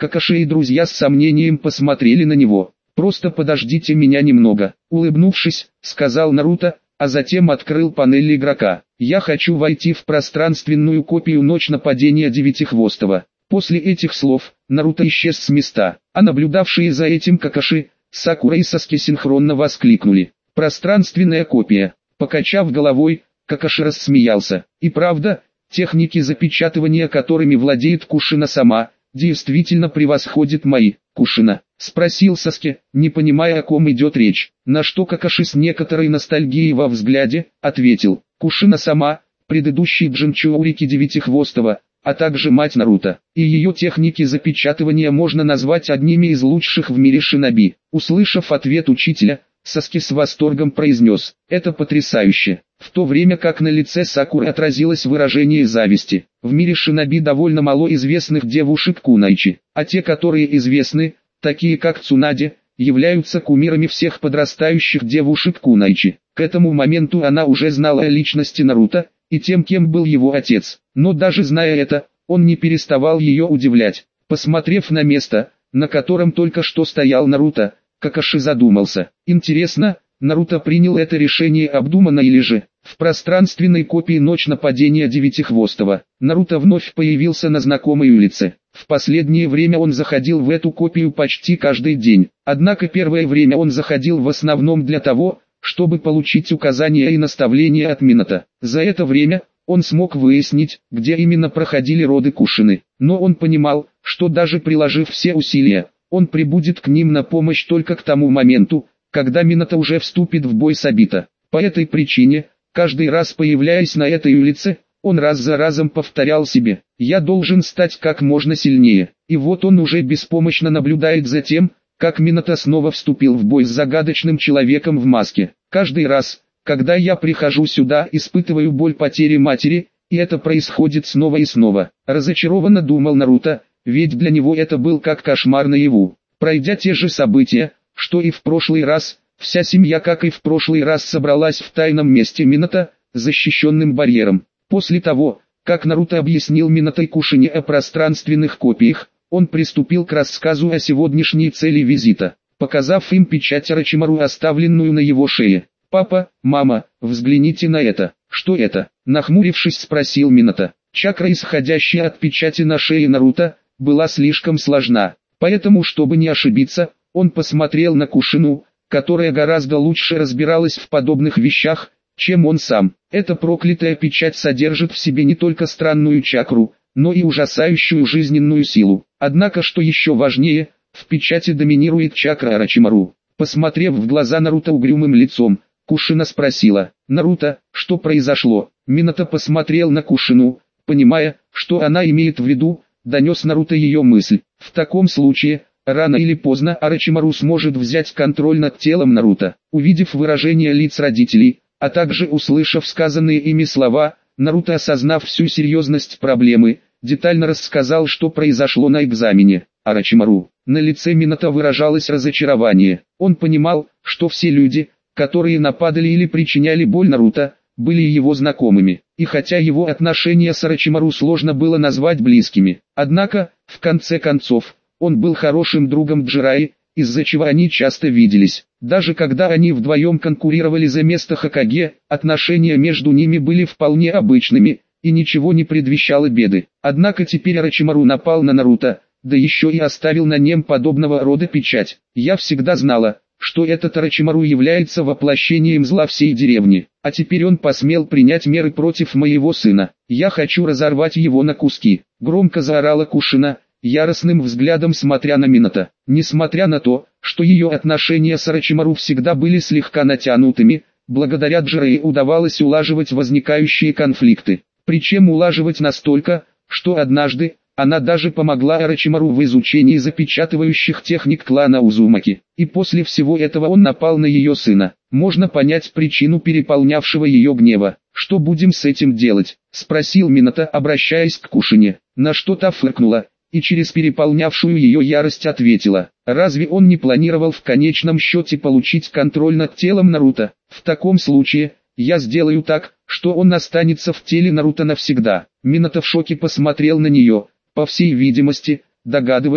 Какаши и друзья с сомнением посмотрели на него. «Просто подождите меня немного», — улыбнувшись, сказал Наруто, а затем открыл панель игрока. «Я хочу войти в пространственную копию «Ночь нападения Девятихвостого». После этих слов, Наруто исчез с места, а наблюдавшие за этим Какаши, Сакура и Саски синхронно воскликнули: «Пространственная копия!» Покачав головой, Какаши рассмеялся. «И правда, техники запечатывания, которыми владеет Кушина сама, действительно превосходят мои». «Кушина?» — спросил Саски, не понимая, о ком идет речь. На что Какаши с некоторой ностальгией во взгляде ответил: «Кушина сама, предыдущий Джинчурики Девятихвостого, а также мать Наруто, и ее техники запечатывания можно назвать одними из лучших в мире шиноби». Услышав ответ учителя, Саски с восторгом произнес: «Это потрясающе», в то время как на лице Сакуры отразилось выражение зависти. В мире шиноби довольно мало известных девушек кунайчи, а те, которые известны, такие как Цунаде, являются кумирами всех подрастающих девушек кунайчи. К этому моменту она уже знала о личности Наруто и тем, кем был его отец, но даже зная это, он не переставал ее удивлять. Посмотрев на место, на котором только что стоял Наруто, Какаши задумался. Интересно, Наруто принял это решение обдуманно или же в пространственной копии «Ночь нападения Девятихвостого». Наруто вновь появился на знакомой улице. В последнее время он заходил в эту копию почти каждый день. Однако первое время он заходил в основном для того, чтобы получить указания и наставления от Минато. За это время он смог выяснить, где именно проходили роды Кушины. Но он понимал, что даже приложив все усилия, он прибудет к ним на помощь только к тому моменту, когда Минато уже вступит в бой с Обито. По этой причине, каждый раз появляясь на этой улице, он раз за разом повторял себе: «Я должен стать как можно сильнее». И вот он уже беспомощно наблюдает за тем, как Минато снова вступил в бой с загадочным человеком в маске. «Каждый раз, когда я прихожу сюда, испытываю боль потери матери, и это происходит снова и снова», разочарованно думал Наруто, ведь для него это был как кошмар наяву. Пройдя те же события, что и в прошлый раз, вся семья, как и в прошлый раз, собралась в тайном месте Минато, защищенным барьером. После того, как Наруто объяснил Минато и Кушине о пространственных копиях, он приступил к рассказу о сегодняшней цели визита, показав им печать Орочимару, оставленную на его шее. «Папа, мама, взгляните на это». «Что это?» — нахмурившись, спросил Минато. Чакра, исходящая от печати на шее Наруто, была слишком сложна, поэтому, чтобы не ошибиться, он посмотрел на Кушину, которая гораздо лучше разбиралась в подобных вещах, чем он сам. Эта проклятая печать содержит в себе не только странную чакру, но и ужасающую жизненную силу. Однако, что еще важнее, в печати доминирует чакра Орочимару. Посмотрев в глаза Наруто угрюмым лицом, Кушина спросила: «Наруто, что произошло?» Минато посмотрел на Кушину, понимая, что она имеет в виду, донес Наруто ее мысль. В таком случае, рано или поздно Орочимару сможет взять контроль над телом Наруто. Увидев выражение лиц родителей, а также услышав сказанные ими слова, Наруто, осознав всю серьезность проблемы, детально рассказал, что произошло на экзамене. Орочимару. На лице Минато выражалось разочарование. Он понимал, что все люди, которые нападали или причиняли боль Наруто, были его знакомыми. И хотя его отношения с Орочимару сложно было назвать близкими, однако, в конце концов, он был хорошим другом Джираи, из-за чего они часто виделись. Даже когда они вдвоем конкурировали за место Хокаге, отношения между ними были вполне обычными, и ничего не предвещало беды. Однако теперь Орочимару напал на Наруто, да еще и оставил на нем подобного рода печать. «Я всегда знала, что этот Орочимару является воплощением зла всей деревни, а теперь он посмел принять меры против моего сына. Я хочу разорвать его на куски», — громко заорала Кушина, яростным взглядом смотря на Минато. Несмотря на то, что ее отношения с Орочимару всегда были слегка натянутыми, благодаря Джирей удавалось улаживать возникающие конфликты. Причем улаживать настолько, что однажды она даже помогла Орочимару в изучении запечатывающих техник клана Узумаки. И после всего этого он напал на ее сына. Можно понять причину переполнявшего ее гнева. «Что будем с этим делать?» — спросил Минато, обращаясь к Кушине. На что та фыркнула, и через переполнявшую ее ярость ответила: «Разве он не планировал в конечном счете получить контроль над телом Наруто? В таком случае, я сделаю так, что он останется в теле Наруто навсегда». Минато в шоке посмотрел на нее, по всей видимости, догадываясь,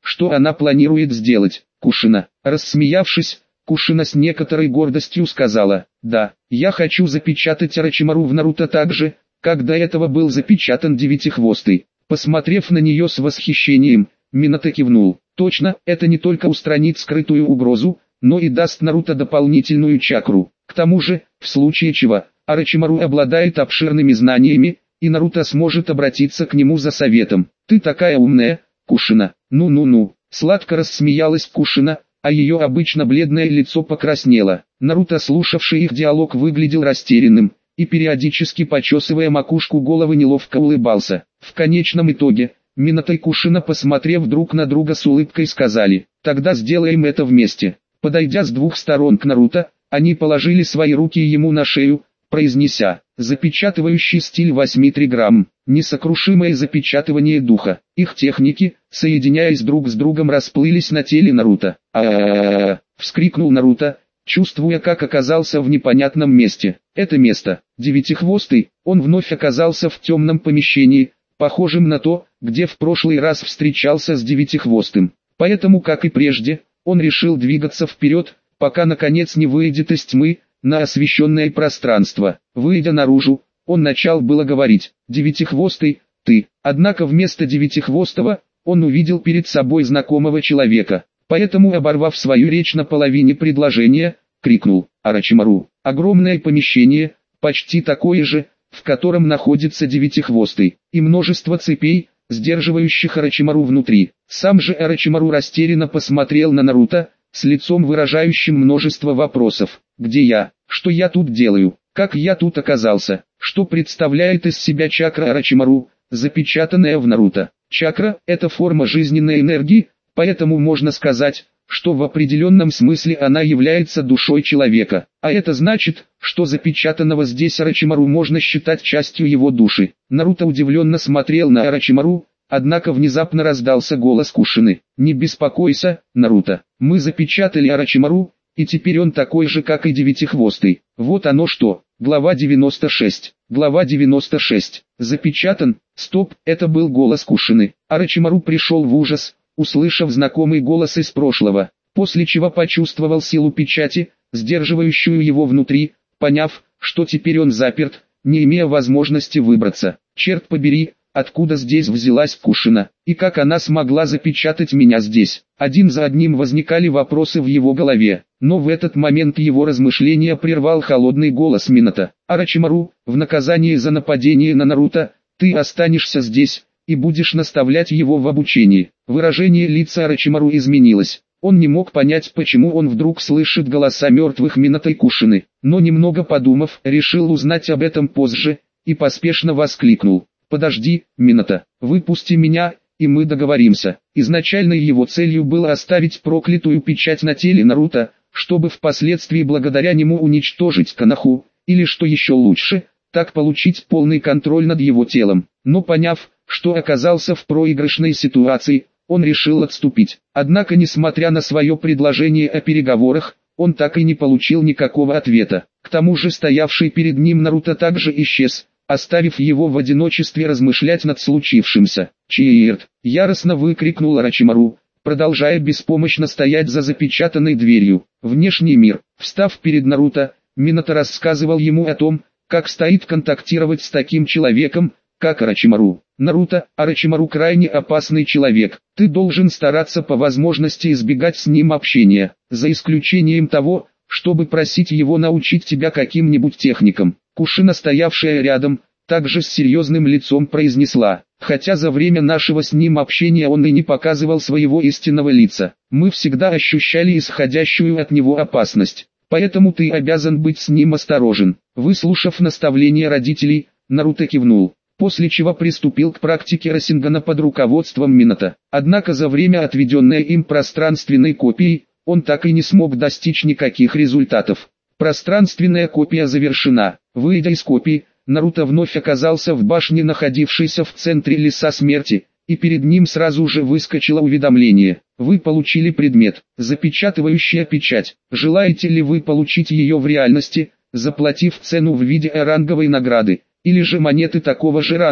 что она планирует сделать. Кушина, рассмеявшись, Кушина с некоторой гордостью сказала: «Да, я хочу запечатать Орочимару в Наруто так же, как до этого был запечатан Девятихвостый». Посмотрев на нее с восхищением, Минато кивнул. Точно, это не только устранит скрытую угрозу, но и даст Наруто дополнительную чакру. К тому же, в случае чего, Орочимару обладает обширными знаниями, и Наруто сможет обратиться к нему за советом. «Ты такая умная, Кушина». «Ну-ну-ну», сладко рассмеялась Кушина, а ее обычно бледное лицо покраснело. Наруто, слушавший их диалог, выглядел растерянным, и периодически почесывая макушку головы неловко улыбался. В конечном итоге, Минато и Кушина, посмотрев друг на друга с улыбкой, сказали: «Тогда сделаем это вместе». Подойдя с двух сторон к Наруто, они положили свои руки ему на шею, произнеся: «Запечатывающий стиль 8 триграмм, несокрушимое запечатывание духа». Их техники, соединяясь друг с другом, расплылись на теле Наруто. «А-а-а-а!» — вскрикнул Наруто, чувствуя, как оказался в непонятном месте. Это место. Девятихвостый, он вновь оказался в темном помещении, похожем на то, где в прошлый раз встречался с Девятихвостым. Поэтому, как и прежде, он решил двигаться вперед, пока наконец не выйдет из тьмы, на освещенное пространство. Выйдя наружу, он начал было говорить: «Девятихвостый, ты». Однако вместо Девятихвостого, он увидел перед собой знакомого человека. Поэтому, оборвав свою речь на половине предложения, крикнул: «Орочимару!». Огромное помещение, почти такое же, в котором находится Девятихвостый, и множество цепей, сдерживающих Орочимару внутри. Сам же Орочимару растерянно посмотрел на Наруто, с лицом выражающим множество вопросов. «Где я? Что я тут делаю? Как я тут оказался? Что представляет из себя чакра Орочимару, запечатанная в Наруто?» Чакра – это форма жизненной энергии, поэтому можно сказать, что в определенном смысле она является душой человека. А это значит, что запечатанного здесь Орочимару можно считать частью его души. Наруто удивленно смотрел на Орочимару, однако внезапно раздался голос Кушины: «Не беспокойся, Наруто, мы запечатали Орочимару, и теперь он такой же, как и Девятихвостый». Вот оно что. Глава 96. Глава 96. Запечатан. Стоп, это был голос Кушины. Орочимару пришел в ужас, услышав знакомый голос из прошлого, после чего почувствовал силу печати, сдерживающую его внутри, поняв, что теперь он заперт, не имея возможности выбраться. «Черт побери, откуда здесь взялась Кушина, и как она смогла запечатать меня здесь?» Один за одним возникали вопросы в его голове, но в этот момент его размышления прервал холодный голос Минато: «Орочимару, в наказание за нападение на Наруто, ты останешься здесь и будешь наставлять его в обучении». Выражение лица Орочимару изменилось. Он не мог понять, почему он вдруг слышит голоса мертвых Минато и Кушины, но немного подумав, решил узнать об этом позже, и поспешно воскликнул: «Подожди, Минато, выпусти меня, и мы договоримся». Изначально его целью было оставить проклятую печать на теле Наруто, чтобы впоследствии благодаря нему уничтожить Коноху, или что еще лучше, так получить полный контроль над его телом. Но поняв, что оказался в проигрышной ситуации, он решил отступить. Однако, несмотря на свое предложение о переговорах, он так и не получил никакого ответа. К тому же стоявший перед ним Наруто также исчез, оставив его в одиночестве размышлять над случившимся. «Чиирт!» — яростно выкрикнул Орочимару, продолжая беспомощно стоять за запечатанной дверью. Внешний мир. Встав перед Наруто, Минато рассказывал ему о том, как стоит контактировать с таким человеком, как Орочимару. «Наруто, Орочимару крайне опасный человек. Ты должен стараться по возможности избегать с ним общения, за исключением того, чтобы просить его научить тебя каким-нибудь техникам». Кушина, стоявшая рядом, также с серьезным лицом произнесла: «Хотя за время нашего с ним общения он и не показывал своего истинного лица, мы всегда ощущали исходящую от него опасность, поэтому ты обязан быть с ним осторожен». Выслушав наставления родителей, Наруто кивнул, после чего приступил к практике Расингана под руководством Минато. Однако за время, отведенное им пространственной копией, он так и не смог достичь никаких результатов. Пространственная копия завершена. Выйдя из копии, Наруто вновь оказался в башне, находившейся в центре леса смерти, и перед ним сразу же выскочило уведомление: «Вы получили предмет, запечатывающая печать. Желаете ли вы получить ее в реальности, заплатив цену в виде ранговой награды, или же монеты такого же ранга?»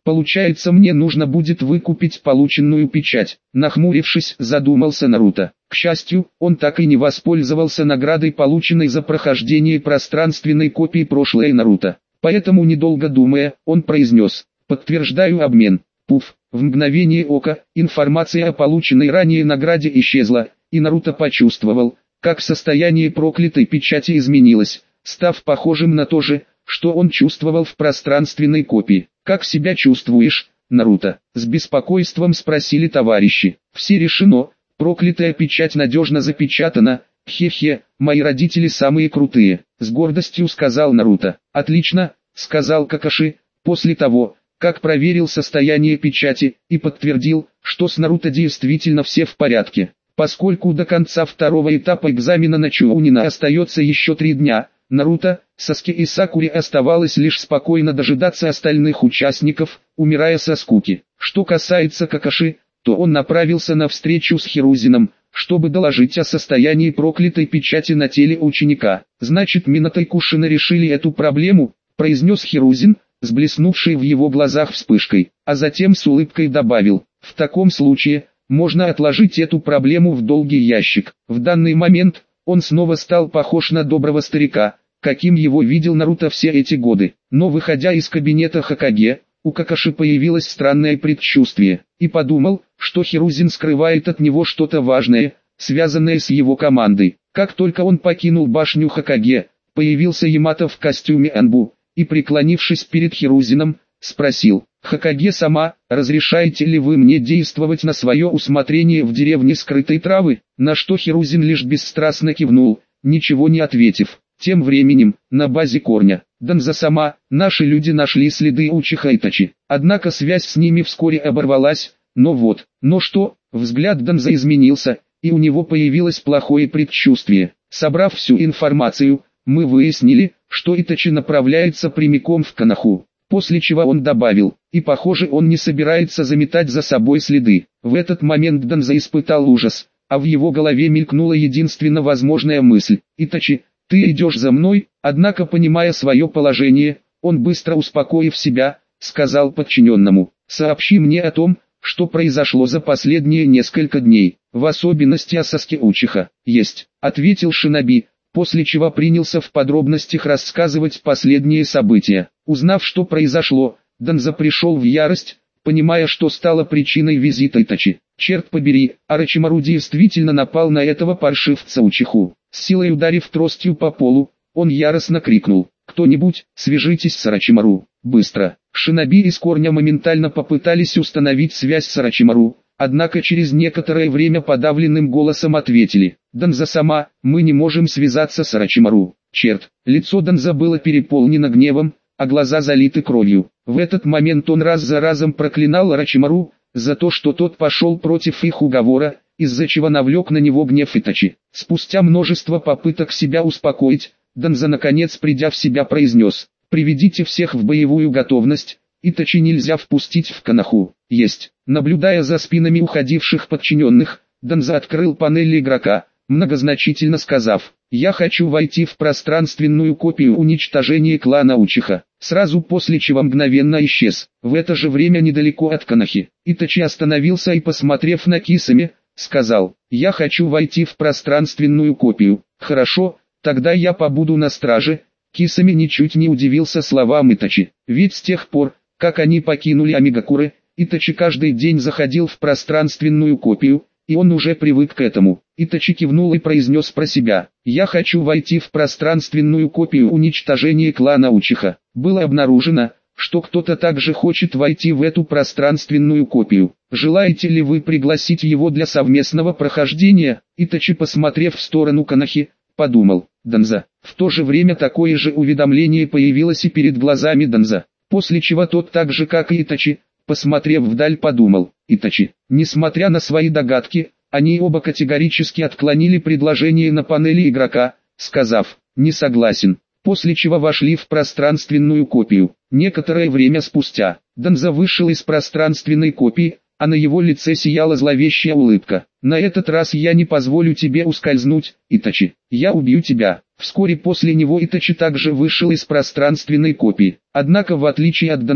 Получается, мне нужно будет выкупить полученную печать. Нахмурившись, задумался Наруто. К счастью, он так и не воспользовался наградой, полученной за прохождение пространственной копии прошлой Наруто. Поэтому, недолго думая, он произнес: «Подтверждаю обмен». Пуф, в мгновение ока, информация о полученной ранее награде исчезла, и Наруто почувствовал, как состояние проклятой печати изменилось, став похожим на то же, что он чувствовал в пространственной копии. «Как себя чувствуешь, Наруто?» — с беспокойством спросили товарищи. «Все решено, проклятая печать надежно запечатана, хе-хе, мои родители самые крутые», — с гордостью сказал Наруто. «Отлично», — сказал Какаши, после того, как проверил состояние печати, и подтвердил, что с Наруто действительно все в порядке. Поскольку до конца второго этапа экзамена на Чуунина остается еще 3 дня, Наруто, Саске и Сакуре оставалось лишь спокойно дожидаться остальных участников, умирая со скуки. Что касается Какаши, то он направился на встречу с Хирузином, чтобы доложить о состоянии проклятой печати на теле ученика. «Значит, Минато и Кушина решили эту проблему», — произнес Хирузин, с блеснувшей в его глазах вспышкой, а затем с улыбкой добавил: «В таком случае, можно отложить эту проблему в долгий ящик». В данный момент он снова стал похож на доброго старика, каким его видел Наруто все эти годы. Но выходя из кабинета Хокаге, у Какаши появилось странное предчувствие, и подумал, что Хирузин скрывает от него что-то важное, связанное с его командой. Как только он покинул башню Хокаге, появился Ямато в костюме Анбу, и, преклонившись перед Хирузином, спросил: «Хокаге-сама, разрешаете ли вы мне действовать на свое усмотрение в деревне скрытой травы?» На что Хирузин лишь бесстрастно кивнул, ничего не ответив. Тем временем, на базе корня Данза-сама, наши люди нашли следы Учиха Итачи. Однако связь с ними вскоре оборвалась, но что, взгляд Данза изменился, и у него появилось плохое предчувствие. Собрав всю информацию, мы выяснили, что Итачи направляется прямиком в Коноху. После чего он добавил: «И похоже, он не собирается заметать за собой следы». В этот момент Данза испытал ужас, а в его голове мелькнула единственно возможная мысль: «Итачи, ты идешь за мной?» Однако, понимая свое положение, он, быстро успокоив себя, сказал подчиненному: «Сообщи мне о том, что произошло за последние несколько дней, в особенности о Саске Учиха». «Есть», — ответил шиноби, после чего принялся в подробностях рассказывать последние события. Узнав, что произошло, Данза пришел в ярость, понимая, что стало причиной визита Итачи. Черт побери, Орочимару действительно напал на этого паршивца Учиху. С силой ударив тростью по полу, он яростно крикнул: «Кто-нибудь, свяжитесь с Орочимару, быстро!» Шиноби из корня моментально попытались установить связь с Орочимару, однако через некоторое время подавленным голосом ответили: «Данза-сама, мы не можем связаться с Орочимару». Черт, лицо Данза было переполнено гневом, а глаза залиты кровью. В этот момент он раз за разом проклинал Орочимару за то, что тот пошел против их уговора, из-за чего навлек на него гнев Итачи. Спустя множество попыток себя успокоить, Данза, наконец придя в себя, произнес: «Приведите всех в боевую готовность, Итачи нельзя впустить в Коноху». «Есть». Наблюдая за спинами уходивших подчиненных, Данза открыл панель игрока, многозначительно сказав: «Я хочу войти в пространственную копию уничтожения клана Учиха». Сразу после чего мгновенно исчез. В это же время недалеко от Конохи, Итачи остановился и, посмотрев на Кисами, сказал: «Я хочу войти в пространственную копию». «Хорошо, тогда я побуду на страже». Кисами ничуть не удивился словам Итачи, ведь с тех пор, как они покинули Амигакуры, Итачи каждый день заходил в пространственную копию, и он уже привык к этому. Итачи кивнул и произнес про себя: «Я хочу войти в пространственную копию уничтожения клана Учиха». Было обнаружено, что кто-то также хочет войти в эту пространственную копию. Желаете ли вы пригласить его для совместного прохождения? Итачи, посмотрев в сторону Конохи, подумал: Данза. В то же время такое же уведомление появилось и перед глазами Данза. После чего тот, так же как и Итачи, посмотрев вдаль, подумал: Итачи. Несмотря на свои догадки, они оба категорически отклонили предложение на панели игрока, сказав: «Не согласен». После чего вошли в пространственную копию. Некоторое время спустя, Данза вышел из пространственной копии, а на его лице сияла зловещая улыбка. «На этот раз я не позволю тебе ускользнуть, Итачи. Я убью тебя». Вскоре после него Итачи также вышел из пространственной копии. Однако, в отличие от Данза,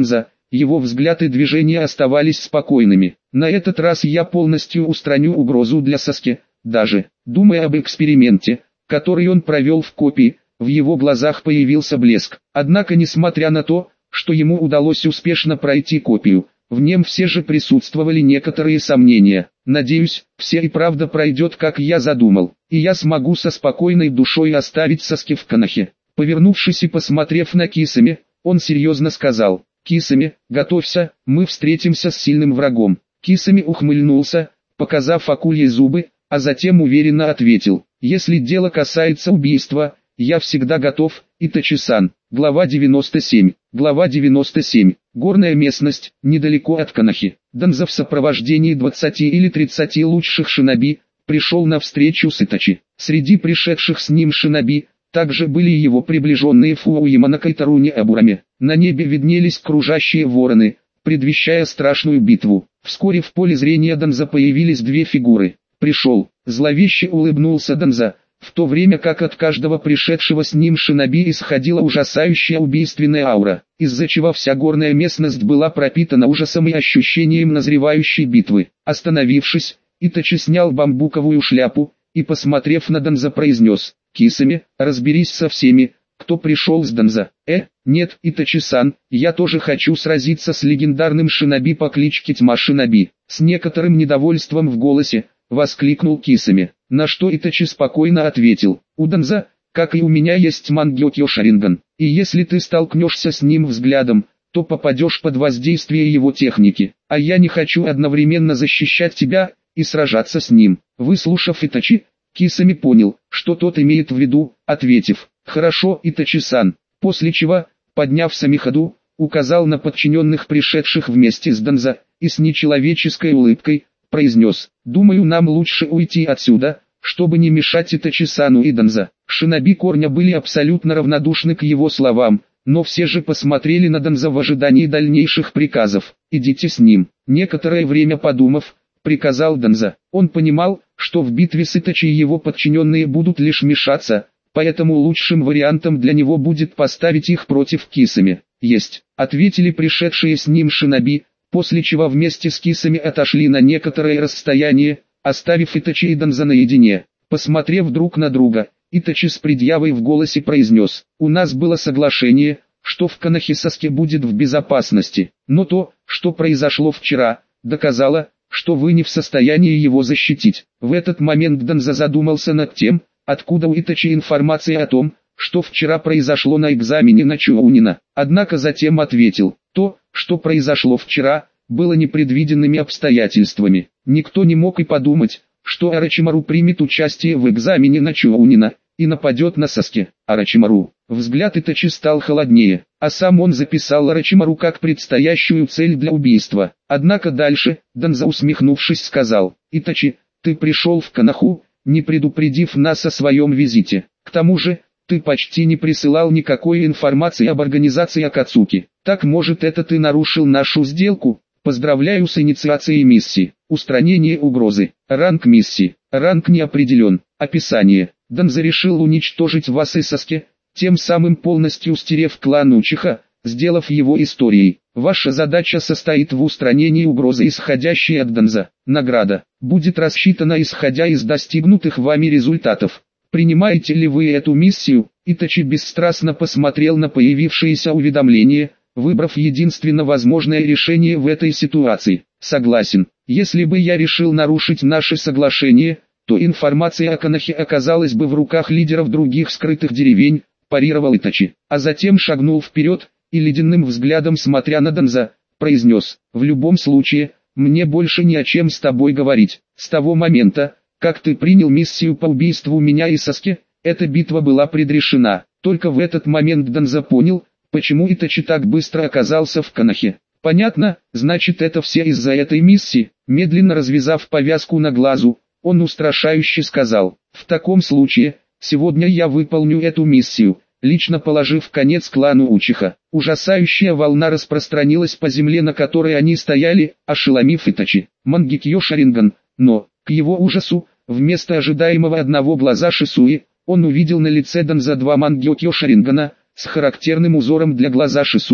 его взгляд и движения оставались спокойными. На этот раз я полностью устраню угрозу для Саски. Даже, думая об эксперименте, который он провел в копии, в его глазах появился блеск. Однако несмотря на то, что ему удалось успешно пройти копию, в нем все же присутствовали некоторые сомнения. Надеюсь, все и правда пройдет, как я задумал, и я смогу со спокойной душой оставить Саски в Конохе. Повернувшись и посмотрев на Кисами, он серьезно сказал: «Кисами, готовься, мы встретимся с сильным врагом». Кисами ухмыльнулся, показав акульи зубы, а затем уверенно ответил: «Если дело касается убийства, я всегда готов, Итачи-сан». Глава 97. Глава 97. Горная местность, недалеко от Конохи. Данза в сопровождении 20 или 30 лучших шиноби пришел на встречу с Итачи. Среди пришедших с ним шиноби также были его приближенные Фууяманака и Таруни Абурами. На небе виднелись кружащие вороны, предвещая страшную битву. Вскоре в поле зрения Данза появились две фигуры. «Пришел», зловеще улыбнулся Данза, в то время как от каждого пришедшего с ним шиноби исходила ужасающая убийственная аура, из-за чего вся горная местность была пропитана ужасом и ощущением назревающей битвы. Остановившись, Итачи снял бамбуковую шляпу и, посмотрев на Данза, произнес: «Кисами, разберись со всеми, кто пришел с Данза». Нет, Итачи-сан, я тоже хочу сразиться с легендарным шиноби по кличке Тьма Шиноби». С некоторым недовольством в голосе воскликнул Кисами, на что Итачи спокойно ответил: «У Данза, как и у меня, есть Мангёкё Шаринган, и если ты столкнешься с ним взглядом, то попадешь под воздействие его техники, а я не хочу одновременно защищать тебя и сражаться с ним». Выслушав Итачи, Кисами понял, что тот имеет в виду, ответив: «Хорошо, Итачи-сан», после чего, подняв самихаду, указал на подчиненных, пришедших вместе с Данза, и с нечеловеческой улыбкой произнес: «Думаю, нам лучше уйти отсюда, чтобы не мешать Итачи-сану и Данза». Шиноби Корня были абсолютно равнодушны к его словам, но все же посмотрели на Данза в ожидании дальнейших приказов. «Идите с ним». Некоторое время подумав, приказал Данза. Он понимал, что в битве с Итачи его подчиненные будут лишь мешаться, поэтому лучшим вариантом для него будет поставить их против Кисами. «Есть», ответили пришедшие с ним шиноби, после чего вместе с Кисами отошли на некоторое расстояние, оставив Итачи и Данза наедине. Посмотрев друг на друга, Итачи с предъявой в голосе произнес: «У нас было соглашение, что в Конохе Саске будет в безопасности, но то, что произошло вчера, доказало, что вы не в состоянии его защитить». В этот момент Данза задумался над тем, откуда у Итачи информация о том, что вчера произошло на экзамене на Чоунина. Однако затем ответил: «То, что произошло вчера, было непредвиденными обстоятельствами. Никто не мог и подумать, что Орочимару примет участие в экзамене на Чоунина и нападет на Саске». Орочимару. Взгляд Итачи стал холоднее, а сам он записал Орочимару как предстоящую цель для убийства. Однако дальше, Данза, усмехнувшись, сказал: «Итачи, ты пришел в Коноху, не предупредив нас о своем визите. К тому же, ты почти не присылал никакой информации об организации Акацуки. Так, может, это ты нарушил нашу сделку? Поздравляю с инициацией миссии. Устранение угрозы. Ранг миссии. Ранг не определен. Описание. Данза решил уничтожить вас и Саске, тем самым полностью стерев клан Учиха, сделав его историей. Ваша задача состоит в устранении угрозы, исходящей от Данза. Награда будет рассчитана исходя из достигнутых вами результатов. Принимаете ли вы эту миссию?» Итачи бесстрастно посмотрел на появившееся уведомление, выбрав единственно возможное решение в этой ситуации. «Согласен. Если бы я решил нарушить наше соглашение, то информация о Конохе оказалась бы в руках лидеров других скрытых деревень», парировал Итачи, а затем шагнул вперед и ледяным взглядом, смотря на Данза, произнес: «В любом случае, мне больше не о чем с тобой говорить. С того момента, как ты принял миссию по убийству меня и Саске, эта битва была предрешена». Только в этот момент Данза понял, почему Итачи так быстро оказался в Конохе. «Понятно, значит, это все из-за этой миссии». Медленно развязав повязку на глазу, он устрашающе сказал: «В таком случае, сегодня я выполню эту миссию, лично положив конец клану Учиха». Ужасающая волна распространилась по земле, на которой они стояли, ошеломив Итачи. Мангёкё Шаринган, но, к его ужасу, вместо ожидаемого одного глаза Шисуи, он увидел на лице Данза два Мангёкё Шарингана, с характерным узором для глаза Шисуи.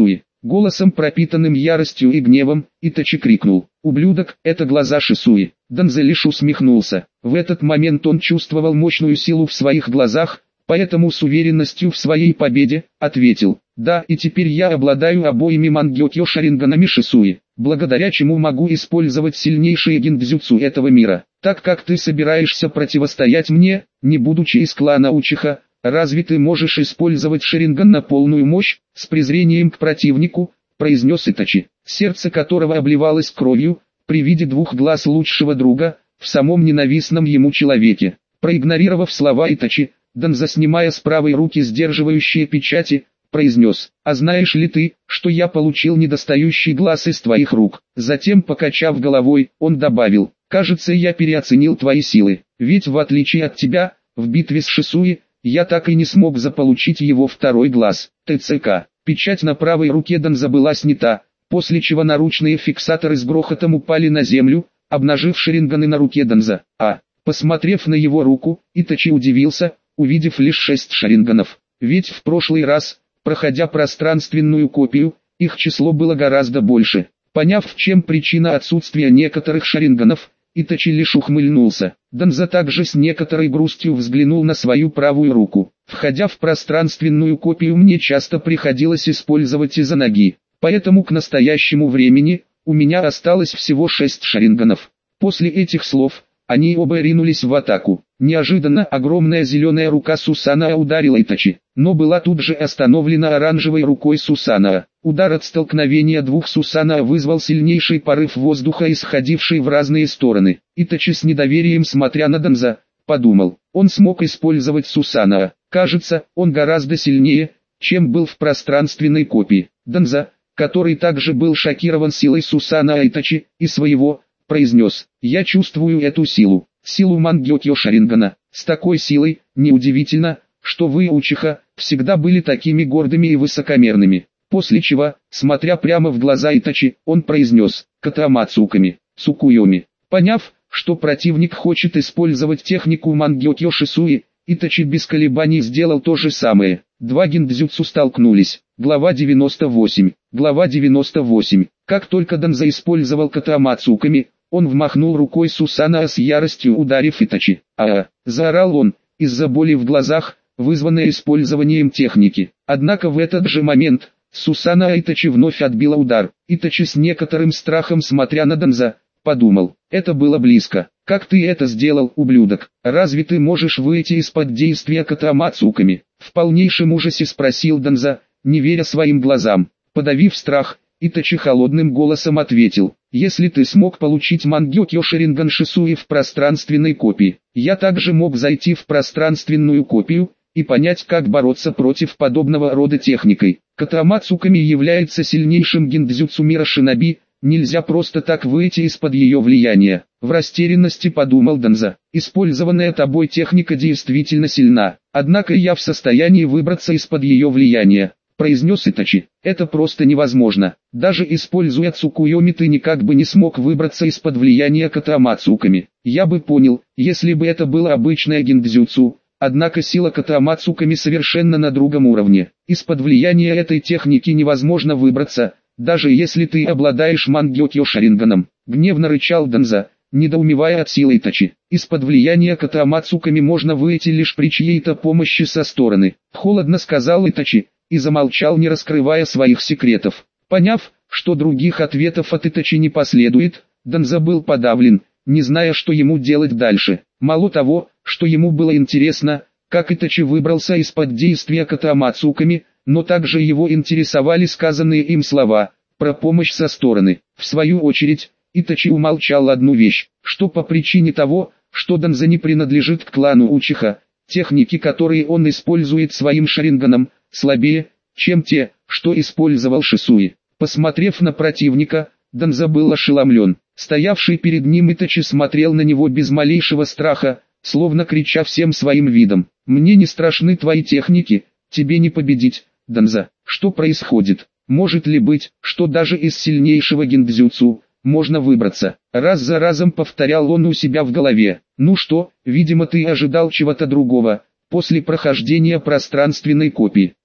Голосом, пропитанным яростью и гневом, Итачи крикнул: «Ублюдок, это глаза Шисуи!» Данза лишь усмехнулся. В этот момент он чувствовал мощную силу в своих глазах, поэтому с уверенностью в своей победе ответил: «Да, и теперь я обладаю обоими Мангёкё Шаринганами Шисуи, благодаря чему могу использовать сильнейшие гиндзюцу этого мира. Так как ты собираешься противостоять мне, не будучи из клана Учиха, разве ты можешь использовать Шаринган на полную мощь?» С презрением к противнику произнес Итачи, сердце которого обливалось кровью при виде двух глаз лучшего друга в самом ненавистном ему человеке. Проигнорировав слова Итачи, Данза, снимая с правой руки сдерживающие печати, произнес: «А знаешь ли ты, что я получил недостающий глаз из твоих рук?» Затем, покачав головой, он добавил: «Кажется, я переоценил твои силы, ведь в отличие от тебя, в битве с Шисуи, я так и не смог заполучить его второй глаз». ТЦК. Печать на правой руке Данза была снята, после чего наручные фиксаторы с грохотом упали на землю, обнажив шаринганы на руке Данза. Посмотрев на его руку, Итачи удивился, увидев лишь 6 шаринганов. Ведь в прошлый раз, проходя пространственную копию, их число было гораздо больше. Поняв, в чем причина отсутствия некоторых шаринганов, Итачи лишь ухмыльнулся. Данза также с некоторой грустью взглянул на свою правую руку. «Входя в пространственную копию, мне часто приходилось использовать из-за ноги, поэтому к настоящему времени у меня осталось всего 6 шаринганов». После этих слов они оба ринулись в атаку. Неожиданно огромная зеленая рука Сусанаа ударила Итачи, но была тут же остановлена оранжевой рукой Сусанаа. Удар от столкновения двух Сусанаа вызвал сильнейший порыв воздуха, исходивший в разные стороны. Итачи, с недоверием смотря на Данза, подумал: он смог использовать Сусанаа. Кажется, он гораздо сильнее, чем был в пространственной копии. Данза, который также был шокирован силой Сусанаа Итачи и своего, произнес: «Я чувствую эту силу, силу Мангёкё Шарингана. С такой силой, неудивительно, что вы, Учиха, всегда были такими гордыми и высокомерными». После чего, смотря прямо в глаза Итачи, он произнес: «Катамацуками, Цукуйоми». Поняв, что противник хочет использовать технику Мангёкё Шисуи, Итачи без колебаний сделал то же самое. Два гиндзюцу столкнулись. Глава 98. Глава 98. Как только Данза использовал катамацуками, он взмахнул рукой Сусанаа с яростью, ударив Итачи. Заорал он, из-за боли в глазах, вызванной использованием техники. Однако в этот же момент Сусанаа Итачи вновь отбила удар. Итачи, с некоторым страхом смотря на Данза, подумал: это было близко. «Как ты это сделал, ублюдок? Разве ты можешь выйти из-под действия катамацуками?» В полнейшем ужасе спросил Данза, не веря своим глазам. Подавив страх, Итачи холодным голосом ответил: «Если ты смог получить Мангёкё Шаринган Шисуи в пространственной копии, я также мог зайти в пространственную копию и понять, как бороться против подобного рода техникой. Катамацуками является сильнейшим гиндзюцу мира шиноби, нельзя просто так выйти из-под ее влияния». В растерянности подумал Данза: использованная тобой техника действительно сильна, однако я в состоянии выбраться из-под ее влияния, произнес Итачи. Это просто невозможно. Даже используя Цукуйоми, ты никак бы не смог выбраться из-под влияния катамацуками. Я бы понял, если бы это было обычное гиндзюцу, однако сила катамацуками совершенно на другом уровне. Из-под влияния этой техники невозможно выбраться, даже если ты обладаешь Мангёкё Шаринганом. Гневно рычал Данза, недоумевая от силы Итачи. Из-под влияния катамацуками можно выйти лишь при чьей-то помощи со стороны. Холодно сказал Итачи и замолчал, не раскрывая своих секретов. Поняв, что других ответов от Итачи не последует, Данза был подавлен, не зная, что ему делать дальше. Мало того, что ему было интересно, как Итачи выбрался из-под действия катамацуками, но также его интересовали сказанные им слова про помощь со стороны. В свою очередь, Итачи умолчал одну вещь, что по причине того, что Данза не принадлежит к клану Учиха, техники, которые он использует своим шаринганом, слабее, чем те, что использовал Шисуи. Посмотрев на противника, Данза был ошеломлен. Стоявший перед ним Итачи смотрел на него без малейшего страха, словно крича всем своим видом: «Мне не страшны твои техники, тебе не победить, Данза». Что происходит? Может ли быть, что даже из сильнейшего гиндзюцу можно выбраться? Раз за разом повторял он у себя в голове. Ну что, видимо ты ожидал чего-то другого, после прохождения пространственной копии.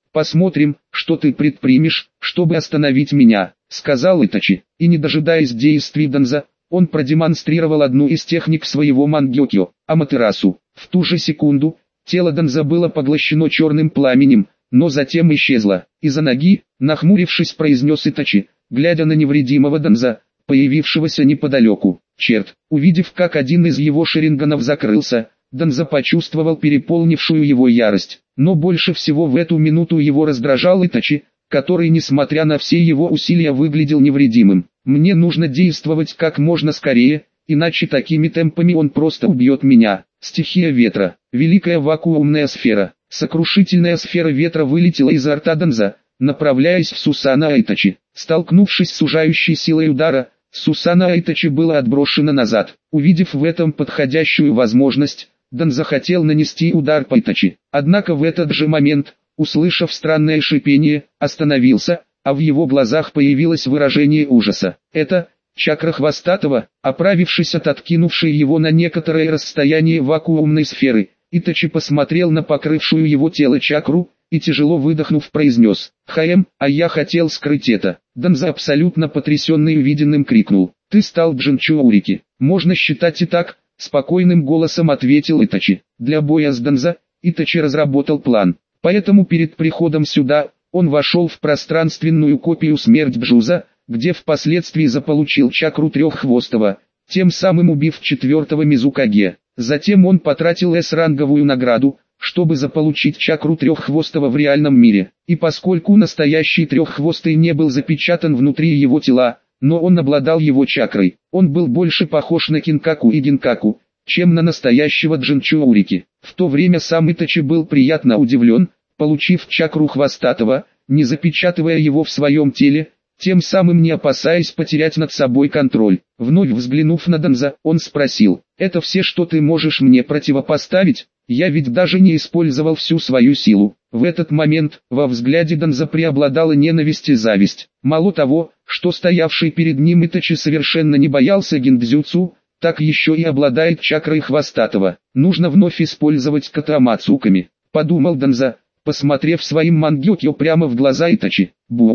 посмотрим, что ты предпримешь, чтобы остановить меня», — сказал Итачи. И не дожидаясь действий Данза, он продемонстрировал одну из техник своего мангёкё, Аматерасу. В ту же секунду, тело Данза было поглощено черным пламенем, но затем исчезло. Из-за ноги, нахмурившись, произнес Итачи, глядя на невредимого Данза, появившегося неподалеку. Черт, увидев, как один из его шаринганов закрылся, Данза почувствовал переполнившую его ярость. Но больше всего в эту минуту его раздражал Итачи, который, несмотря на все его усилия, выглядел невредимым. «Мне нужно действовать как можно скорее, иначе такими темпами он просто убьет меня». Стихия ветра. Великая вакуумная сфера. Сокрушительная сфера ветра вылетела изо рта Данза, направляясь в Сусана Итачи. Столкнувшись с сужающей силой удара, Сусана Итачи было отброшено назад. Увидев в этом подходящую возможность, Данза хотел нанести удар по Итачи. Однако в этот же момент, услышав странное шипение, остановился, а в его глазах появилось выражение ужаса. Это чакра хвостатого, оправившись от откинувшей его на некоторое расстояние вакуумной сферы, Итачи посмотрел на покрывшую его тело чакру, и тяжело выдохнув произнес: «Хаэм, а я хотел скрыть это». Данза, абсолютно потрясенный увиденным, крикнул: «Ты стал Джинчуурики». «Можно считать и так», — спокойным голосом ответил Итачи. Для боя с Данза, Итачи разработал план. Поэтому перед приходом сюда, он вошел в пространственную копию Смерть Бжуза, где впоследствии заполучил чакру Треххвостого, тем самым убив четвертого Мизукаге. Затем он потратил С-ранговую награду, чтобы заполучить чакру Треххвостого в реальном мире. И поскольку настоящий Треххвостый не был запечатан внутри его тела, но он обладал его чакрой, он был больше похож на Кинкаку и Гинкаку, чем на настоящего Джинчуурики. В то время сам Итачи был приятно удивлен, получив чакру Хвостатого, не запечатывая его в своем теле, тем самым не опасаясь потерять над собой контроль. Вновь взглянув на Данза, он спросил: «Это все, что ты можешь мне противопоставить? Я ведь даже не использовал всю свою силу». В этот момент, во взгляде Данза преобладала ненависть и зависть. Мало того, что стоявший перед ним Итачи совершенно не боялся гиндзюцу, так еще и обладает чакрой Хвостатого. «Нужно вновь использовать ката Амацуками», — подумал Данза, посмотрев своим мангёкё прямо в глаза Итачи.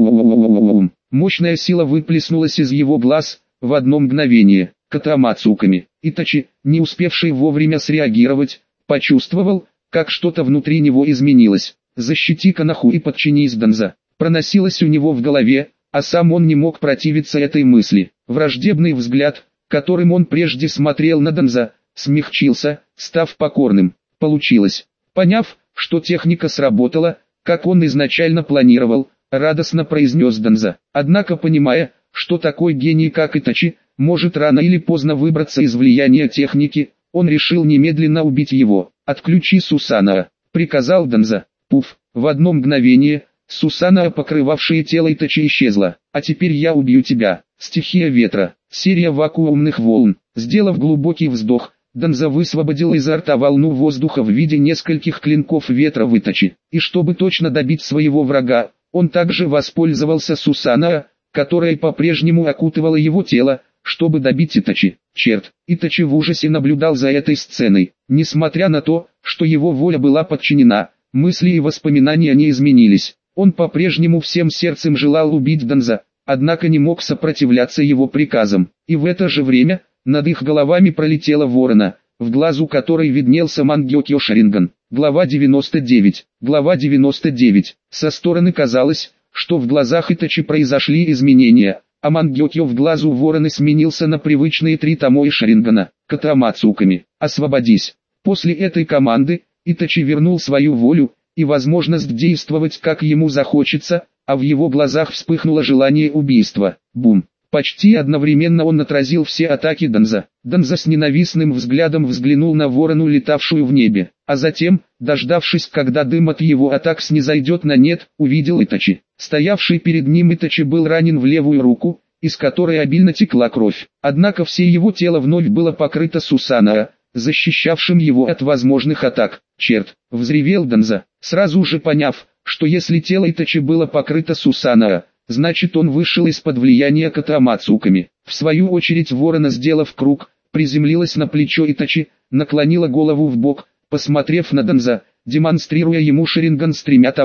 Бум! Мощная сила выплеснулась из его глаз в одно мгновение. Ката Амацуками. Итачи, не успевший вовремя среагировать, почувствовал, как что-то внутри него изменилось. «Защити Канаху и подчинись, Данза», проносилось у него в голове, а сам он не мог противиться этой мысли. Враждебный взгляд, которым он прежде смотрел на Данза, смягчился, став покорным. Получилось. Поняв, что техника сработала, как он изначально планировал, радостно произнес Данза. Однако, понимая, что такой гений как Итачи может рано или поздно выбраться из влияния техники, он решил немедленно убить его. «Отключи Сусанаа», — приказал Данза. Пуф, в одно мгновение, Сусанаа, покрывавшая тело Итачи, исчезла. «А теперь я убью тебя». Стихия ветра. Серия вакуумных волн. Сделав глубокий вздох, Данза высвободил изо рта волну воздуха в виде нескольких клинков ветра в Итачи. И чтобы точно добить своего врага, он также воспользовался Сусанаа, которая по-прежнему окутывала его тело, чтобы добить Итачи. Черт, Итачи в ужасе наблюдал за этой сценой. Несмотря на то, что его воля была подчинена, мысли и воспоминания не изменились. Он по-прежнему всем сердцем желал убить Данза, однако не мог сопротивляться его приказам. И в это же время, над их головами пролетела ворона, в глазу которой виднелся мангёкё Шаринган. Глава 99. Глава 99. Со стороны казалось, что в глазах Итачи произошли изменения, а мангёкё в глазу вороны сменился на привычные 3 томои Шарингана. «Ката Амацуками, освободись». После этой команды, Итачи вернул свою волю и возможность действовать как ему захочется, а в его глазах вспыхнуло желание убийства. Бум! Почти одновременно он отразил все атаки Данза. Данза с ненавистным взглядом взглянул на ворону, летавшую в небе, а затем, дождавшись, когда дым от его атак снизойдет на нет, увидел Итачи. Стоявший перед ним Итачи был ранен в левую руку, из которой обильно текла кровь. Однако все его тело вновь было покрыто Сусанаа, защищавшим его от возможных атак. «Черт!» — взревел Данза, сразу же поняв, что если тело Итачи было покрыто Сусанаа, значит он вышел из-под влияния ката Амацуками. В свою очередь ворона, сделав круг, приземлилась на плечо Итачи, наклонила голову в бок, посмотрев на Данза, демонстрируя ему Шаринган с 3 томои.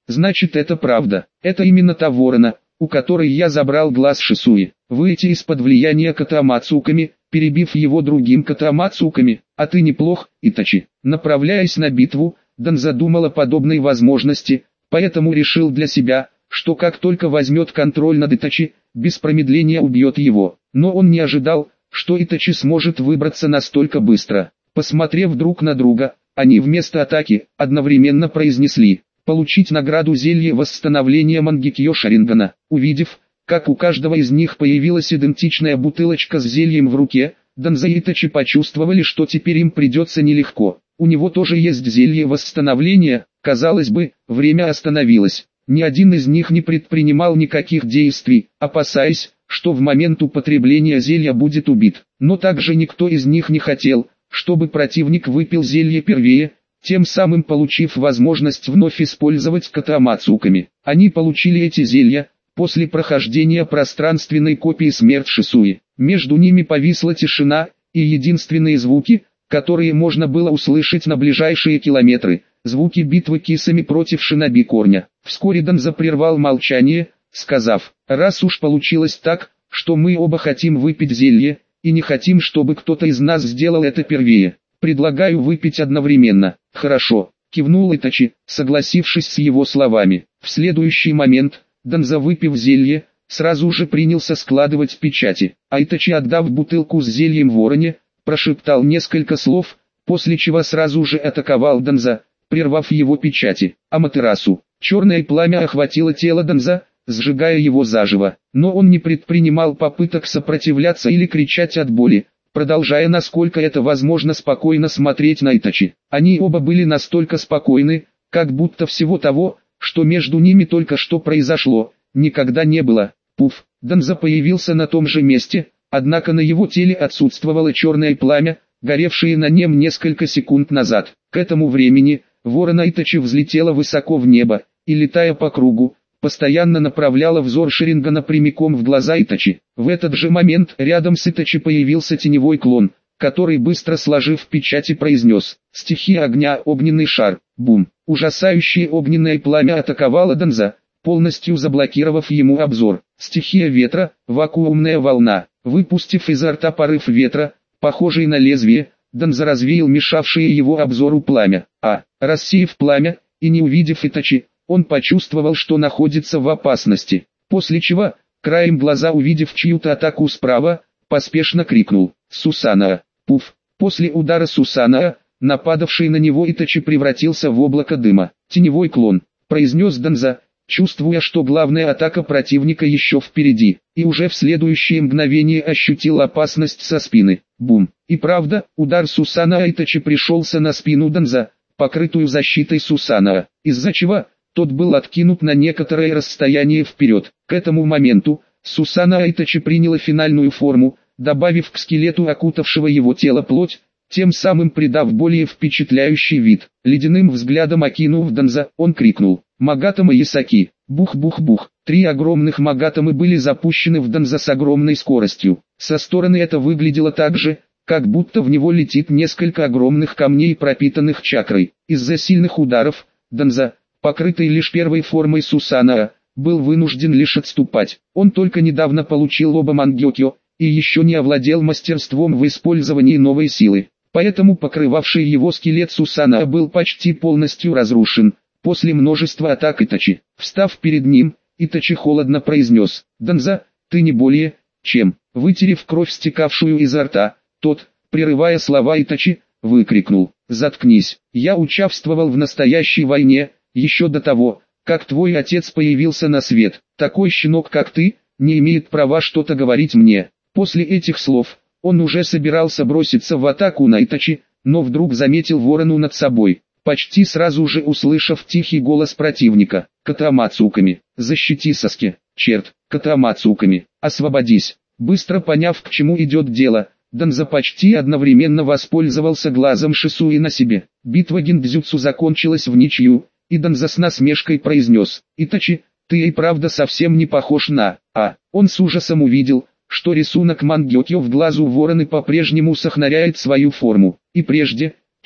Значит, это правда. Это именно та ворона, у которой я забрал глаз Шисуи. Выйти из-под влияния Катамацуками, перебив его другим Катамацуками. А ты неплох, Итачи. Направляясь на битву, Дан задумал о подобной возможности, поэтому решил для себя, что как только возьмет контроль над Итачи, без промедления убьет его. Но он не ожидал, что Итачи сможет выбраться настолько быстро. Посмотрев друг на друга, они вместо атаки одновременно произнесли: получить награду зелье восстановления Мангекьё Шарингана. Увидев, как у каждого из них появилась идентичная бутылочка с зельем в руке, Данза и Итачи почувствовали, что теперь им придется нелегко. У него тоже есть зелье восстановления, казалось бы, время остановилось. Ни один из них не предпринимал никаких действий, опасаясь, что в момент употребления зелья будет убит. Но также никто из них не хотел, чтобы противник выпил зелье первее, тем самым получив возможность вновь использовать Катамацуками. Они получили эти зелья после прохождения пространственной копии смерть Шисуи. Между ними повисла тишина, и единственные звуки, которые можно было услышать на ближайшие километры, звуки битвы кисами против шиноби Корня. Вскоре Данза прервал молчание, сказав: раз уж получилось так, что мы оба хотим выпить зелье, и не хотим, чтобы кто-то из нас сделал это первее, предлагаю выпить одновременно. Хорошо, кивнул Итачи, согласившись с его словами. В следующий момент, Данза, выпив зелье, сразу же принялся складывать печати, а Итачи, отдав бутылку с зельем вороне, прошептал несколько слов, после чего сразу же атаковал Данза, прервав его печати. Аматерасу. Черное пламя охватило тело Данза, сжигая его заживо, но он не предпринимал попыток сопротивляться или кричать от боли, продолжая насколько это возможно спокойно смотреть на Итачи. Они оба были настолько спокойны, как будто всего того, что между ними только что произошло, никогда не было. Пуф, Данза появился на том же месте, однако на его теле отсутствовало черное пламя, горевшее на нем несколько секунд назад. К этому времени, ворона Итачи взлетела высоко в небо, и, летая по кругу, постоянно направляла взор Шарингана прямиком в глаза Итачи. В этот же момент рядом с Итачи появился теневой клон, который, быстро сложив печати, произнес: стихия огня, огненный шар. Бум! Ужасающее огненное пламя атаковало Данза, полностью заблокировав ему обзор. Стихия ветра, вакуумная волна. Выпустив изо рта порыв ветра, похожий на лезвие, Данза развеял мешавшее его обзору пламя. Рассеяв пламя, и не увидев Итачи, он почувствовал, что находится в опасности. После чего, краем глаза увидев чью-то атаку справа, поспешно крикнул: Сусанаа! Пуф! После удара Сусанаа, нападавший на него Итачи превратился в облако дыма. Теневой клон, произнес Данза, чувствуя, что главная атака противника еще впереди, и уже в следующее мгновение ощутил опасность со спины. Бум! И правда, удар Сусанаа Итачи пришелся на спину Данза, покрытую защитой Сусанаа, из-за чего тот был откинут на некоторое расстояние вперед. К этому моменту, Сусанаа Итачи приняла финальную форму, добавив к скелету окутавшего его тело плоть, тем самым придав более впечатляющий вид. Ледяным взглядом окинув Данза, он крикнул: «Магатама Ясаки!» Бух-бух-бух. 3 огромных магатамы были запущены в Данза с огромной скоростью. Со стороны это выглядело так же, как будто в него летит несколько огромных камней, пропитанных чакрой. Из-за сильных ударов, Данза, покрытый лишь первой формой Сусанаа, был вынужден лишь отступать. Он только недавно получил оба Мангёкё, и еще не овладел мастерством в использовании новой силы. Поэтому покрывавший его скелет Сусанаа был почти полностью разрушен. После множества атак Итачи, встав перед ним, Итачи холодно произнес: «Данза, ты не более, чем...» Вытерев кровь, стекавшую изо рта, тот, прерывая слова Итачи, выкрикнул: «Заткнись! Я участвовал в настоящей войне, еще до того, как твой отец появился на свет. Такой щенок, как ты, не имеет права что-то говорить мне». После этих слов, он уже собирался броситься в атаку на Итачи, но вдруг заметил ворону над собой, почти сразу же услышав тихий голос противника: «Катамацуками, защити Саски, черт, Катамацуками, освободись». Быстро поняв, к чему идет дело, Данза почти одновременно воспользовался глазом Шисуи на себе. Битва гиндзюцу закончилась в ничью, и Данза с насмешкой произнес: «Итачи, ты и правда совсем не похож на...» Он с ужасом увидел, что рисунок Мангёкё в глазу вороны по-прежнему сохраняет свою форму, и прежде,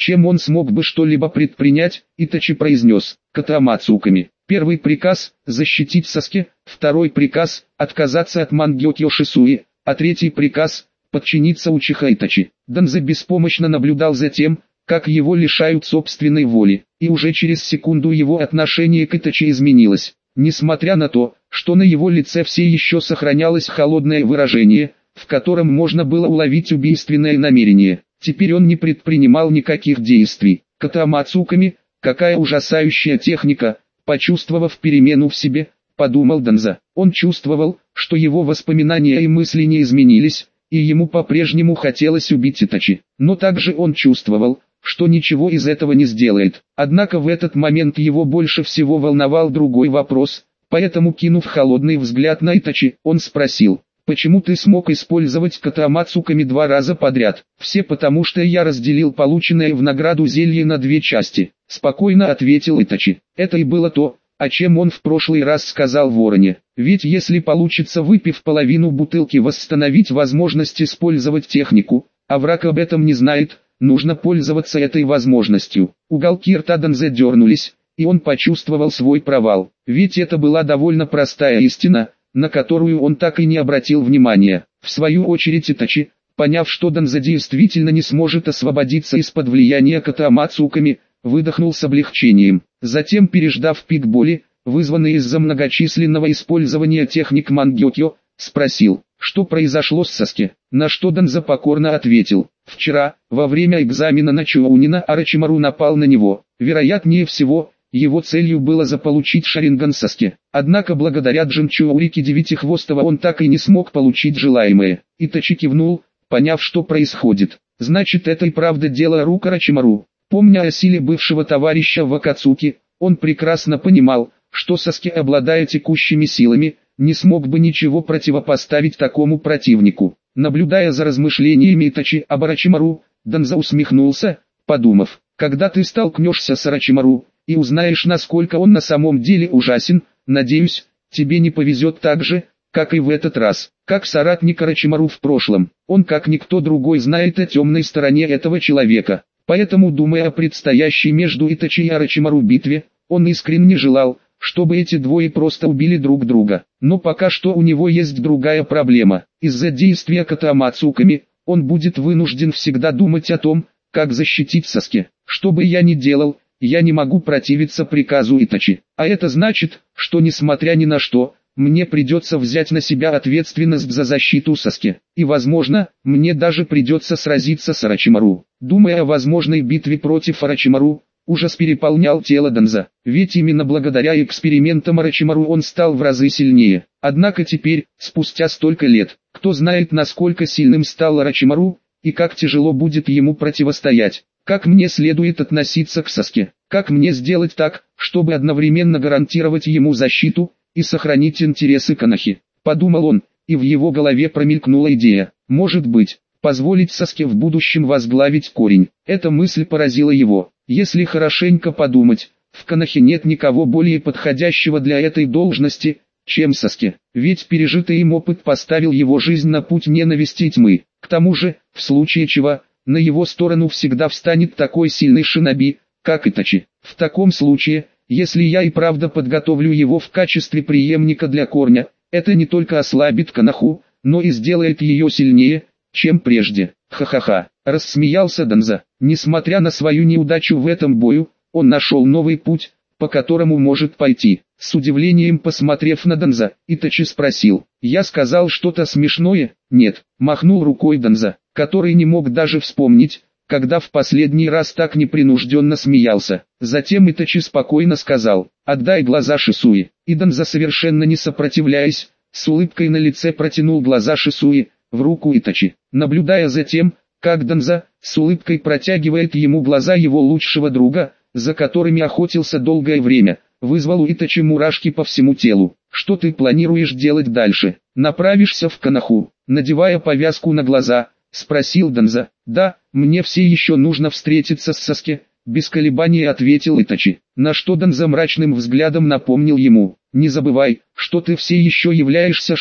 чем он смог бы что-либо предпринять, Итачи произнес: «Катамацуками. Первый приказ – защитить Саске, второй приказ – отказаться от Мангёкио Шисуи, а третий приказ – подчиниться Учиха Итачи». Данза беспомощно наблюдал за тем, как его лишают собственной воли, и уже через секунду его отношение к Итачи изменилось. Несмотря на то, что на его лице все еще сохранялось холодное выражение, в котором можно было уловить убийственное намерение, теперь он не предпринимал никаких действий. «Катамацуками, какая ужасающая техника!» Почувствовав перемену в себе, подумал Данза. Он чувствовал, что его воспоминания и мысли не изменились, и ему по-прежнему хотелось убить Итачи. Но также он чувствовал, что ничего из этого не сделает. Однако в этот момент его больше всего волновал другой вопрос, поэтому, кинув холодный взгляд на Итачи, он спросил: «Почему ты смог использовать Катамацуками 2 раза подряд?» «Все потому, что я разделил полученное в награду зелье на 2 части», — спокойно ответил Итачи. Это и было то, о чем он в прошлый раз сказал Вороне. Ведь если получится, выпив половину бутылки, восстановить возможность использовать технику, а враг об этом не знает, нужно пользоваться этой возможностью. Уголки рта Данзе дернулись, и он почувствовал свой провал. Ведь это была довольно простая истина, на которую он так и не обратил внимания. В свою очередь Итачи, поняв, что Данза действительно не сможет освободиться из-под влияния Катамацуками, выдохнул с облегчением. Затем, переждав пик боли, вызванный из-за многочисленного использования техник Мангёкио, спросил, что произошло с Саске. На что Данза покорно ответил: «Вчера, во время экзамена на Чоунина, Орочимару напал на него. Вероятнее всего, его целью было заполучить Шаринган Саске. Однако благодаря Джинчуорике Девятихвостого он так и не смог получить желаемое». Итачи кивнул, поняв, что происходит. «Значит, это и правда дело рук Орочимару». Помня о силе бывшего товарища в Акацуки, он прекрасно понимал, что Саске, обладая текущими силами, не смог бы ничего противопоставить такому противнику. Наблюдая за размышлениями Итачи об Орочимару, Данза усмехнулся, подумав: «Когда ты столкнешься с Орочимару и узнаешь, насколько он на самом деле ужасен, надеюсь, тебе не повезет так же, как и в этот раз». Как соратник Орочимару в прошлом, он как никто другой знает о темной стороне этого человека. Поэтому, думая о предстоящей между Итачи и Орочимару битве, он искренне желал, чтобы эти двое просто убили друг друга. Но пока что у него есть другая проблема. Из-за действия Катамацуками, он будет вынужден всегда думать о том, как защитить Саске. Что бы я ни делал, я не могу противиться приказу Итачи. А это значит, что несмотря ни на что, мне придется взять на себя ответственность за защиту Саске. И возможно, мне даже придется сразиться с Орочимару. Думая о возможной битве против Орочимару, ужас переполнял тело Данза. Ведь именно благодаря экспериментам Орочимару он стал в разы сильнее. Однако теперь, спустя столько лет, кто знает, насколько сильным стал Орочимару, и как тяжело будет ему противостоять. Как мне следует относиться к Саске? Как мне сделать так, чтобы одновременно гарантировать ему защиту и сохранить интересы Конохи? Подумал он, и в его голове промелькнула идея. Может быть, позволить Саске в будущем возглавить Корень. Эта мысль поразила его. Если хорошенько подумать, в Конохе нет никого более подходящего для этой должности, чем Саске. Ведь пережитый им опыт поставил его жизнь на путь ненависти и тьмы. К тому же, в случае чего, на его сторону всегда встанет такой сильный шиноби, как Итачи. В таком случае, если я и правда подготовлю его в качестве преемника для Корня, это не только ослабит Коноху, но и сделает ее сильнее, чем прежде. Ха-ха-ха, рассмеялся Данза. Несмотря на свою неудачу в этом бою, он нашел новый путь, по которому может пойти. С удивлением посмотрев на Данза, Итачи спросил: «Я сказал что-то смешное?» «Нет», махнул рукой Данза, который не мог даже вспомнить, когда в последний раз так непринужденно смеялся. Затем Итачи спокойно сказал: «Отдай глаза Шисуи». И Данза, совершенно не сопротивляясь, с улыбкой на лице протянул глаза Шисуи в руку Итачи. Наблюдая за тем, как Данза с улыбкой протягивает ему глаза его лучшего друга, за которыми охотился долгое время, вызвал у Итачи мурашки по всему телу. «Что ты планируешь делать дальше? Направишься в Коноху?» Надевая повязку на глаза, спросил Данза. «Да, мне все еще нужно встретиться с Саске», без колебаний ответил Итачи. На что Данза мрачным взглядом напомнил ему: «Не забывай, что ты все еще являешься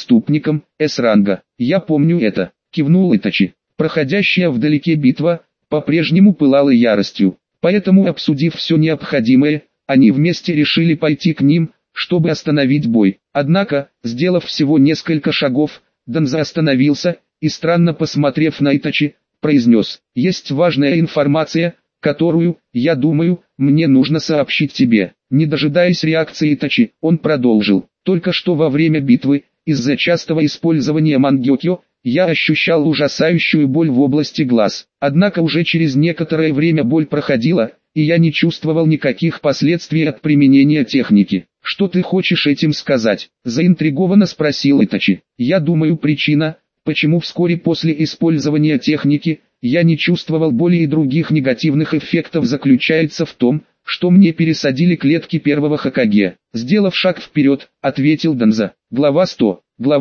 шиноби-отступником С-ранга». «Я помню это», кивнул Итачи. Проходящая вдалеке битва, по-прежнему пылала яростью. Поэтому, обсудив все необходимое, они вместе решили пойти к ним, чтобы остановить бой. Однако, сделав всего несколько шагов, Данза остановился и, странно посмотрев на Итачи, произнес: «Есть важная информация, которую, я думаю, мне нужно сообщить тебе». Не дожидаясь реакции Итачи, он продолжил: «Только что во время битвы, из-за частого использования мангёкё, я ощущал ужасающую боль в области глаз. Однако уже через некоторое время боль проходила, и я не чувствовал никаких последствий от применения техники». «Что ты хочешь этим сказать?» – заинтригованно спросил Итачи. «Я думаю, причина, почему вскоре после использования техники, я не чувствовал боли и других негативных эффектов, заключается в том, что мне пересадили клетки первого Хокаге». Сделав шаг вперед, ответил Данза. Глава 100.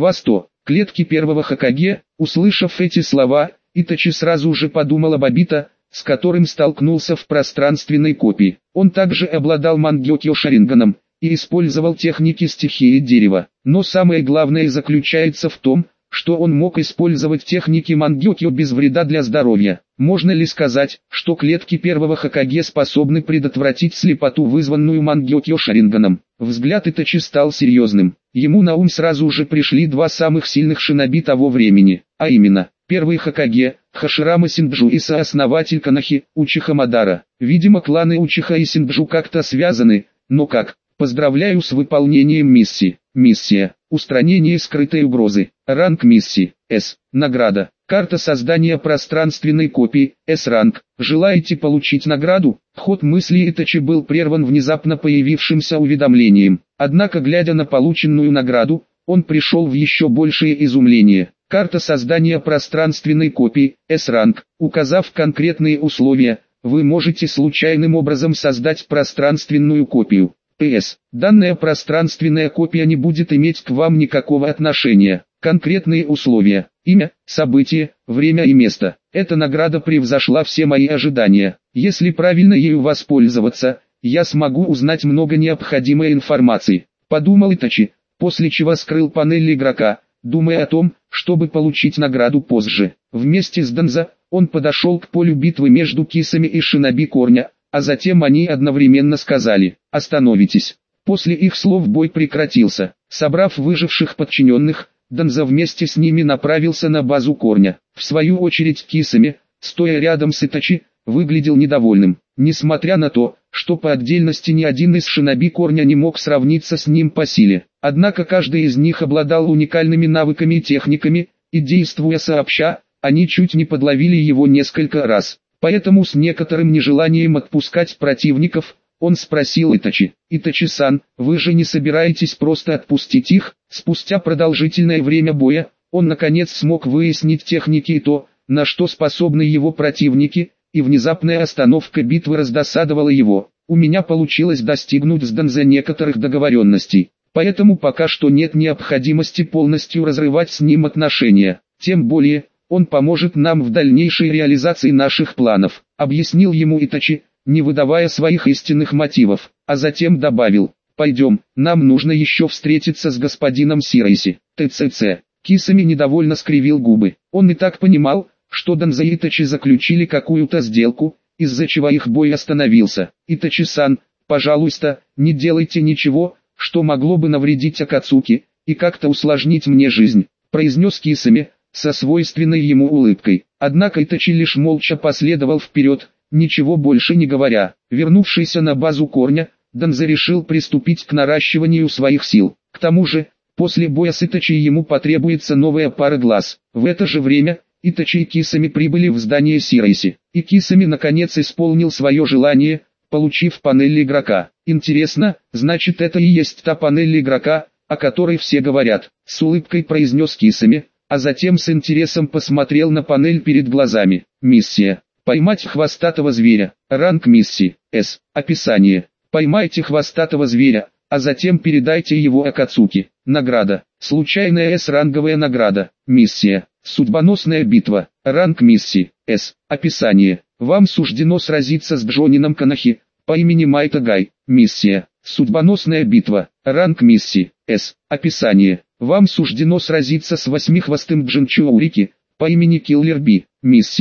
Клетки первого Хокаге. Услышав эти слова, Итачи сразу же подумал об Обито, с которым столкнулся в пространственной копии. Он также обладал мангёкё Шаринганом и использовал техники стихии дерева. Но самое главное заключается в том, что он мог использовать техники мангёкё без вреда для здоровья. Можно ли сказать, что клетки первого Хокаге способны предотвратить слепоту, вызванную мангёкё Шаринганом? Взгляд Итачи стал серьезным. Ему на ум сразу же пришли два самых сильных шиноби того времени, а именно, первый Хокаге, Хаширама Синджу и сооснователь Канахи, Учиха Мадара. Видимо, кланы Учиха и Синджу как-то связаны, но как? Поздравляю с выполнением миссии. Миссия. Устранение скрытой угрозы. Ранг миссии. С. Награда. Карта создания пространственной копии. С-ранг. Желаете получить награду? Ход мысли Итачи был прерван внезапно появившимся уведомлением. Однако, глядя на полученную награду, он пришел в еще большее изумление. Карта создания пространственной копии. С-ранг. Указав конкретные условия, вы можете случайным образом создать пространственную копию. П.С. Данная пространственная копия не будет иметь к вам никакого отношения. Конкретные условия: имя, событие, время и место. Эта награда превзошла все мои ожидания. Если правильно ею воспользоваться, я смогу узнать много необходимой информации. Подумал Итачи, после чего скрыл панель игрока, думая о том, чтобы получить награду позже. Вместе с Данза, он подошел к полю битвы между кисами и шиноби корня, а затем они одновременно сказали: «Остановитесь». После их слов бой прекратился. Собрав выживших подчиненных, Данза вместе с ними направился на базу корня. В свою очередь Кисами, стоя рядом с Итачи, выглядел недовольным. Несмотря на то, что по отдельности ни один из шиноби корня не мог сравниться с ним по силе. Однако каждый из них обладал уникальными навыками и техниками, и действуя сообща, они чуть не подловили его несколько раз. Поэтому с некоторым нежеланием отпускать противников, он спросил Итачи: «Итачи-сан, вы же не собираетесь просто отпустить их?» Спустя продолжительное время боя, он наконец смог выяснить техники и то, на что способны его противники, и внезапная остановка битвы раздосадовала его. «У меня получилось достигнуть с Данза некоторых договоренностей, поэтому пока что нет необходимости полностью разрывать с ним отношения. Тем более, он поможет нам в дальнейшей реализации наших планов», объяснил ему Итачи, не выдавая своих истинных мотивов, а затем добавил: «Пойдем, нам нужно еще встретиться с господином Сирайси». ТЦЦ. Кисами недовольно скривил губы. Он и так понимал, что Данза и Итачи заключили какую-то сделку, из-за чего их бой остановился. «Итачи-сан, пожалуйста, не делайте ничего, что могло бы навредить Акацуки, и как-то усложнить мне жизнь», произнес Кисами, со свойственной ему улыбкой. Однако Итачи лишь молча последовал вперед, ничего больше не говоря. Вернувшийся на базу корня, Данза решил приступить к наращиванию своих сил. К тому же, после боя с Итачи ему потребуется новая пара глаз. В это же время, Итачи и Кисами прибыли в здание Сирайси. И Кисами наконец исполнил свое желание, получив панель игрока. «Интересно, значит это и есть та панель игрока, о которой все говорят», с улыбкой произнес Кисами, а затем с интересом посмотрел на панель перед глазами. «Миссия. Поймать хвостатого зверя. Ранг миссии. С. Описание. Поймайте хвостатого зверя, а затем передайте его Акацуки. Награда. Случайная С-ранговая награда. Миссия. Судьбоносная битва. Ранг миссии. С. Описание. Вам суждено сразиться с Джонином Канахи, по имени Майта Гай. Миссия. Судьбоносная битва. Ранг миссии. С. Описание. Вам суждено сразиться с восьмихвостым Джинчуурики, по имени Киллер Би. Миссия.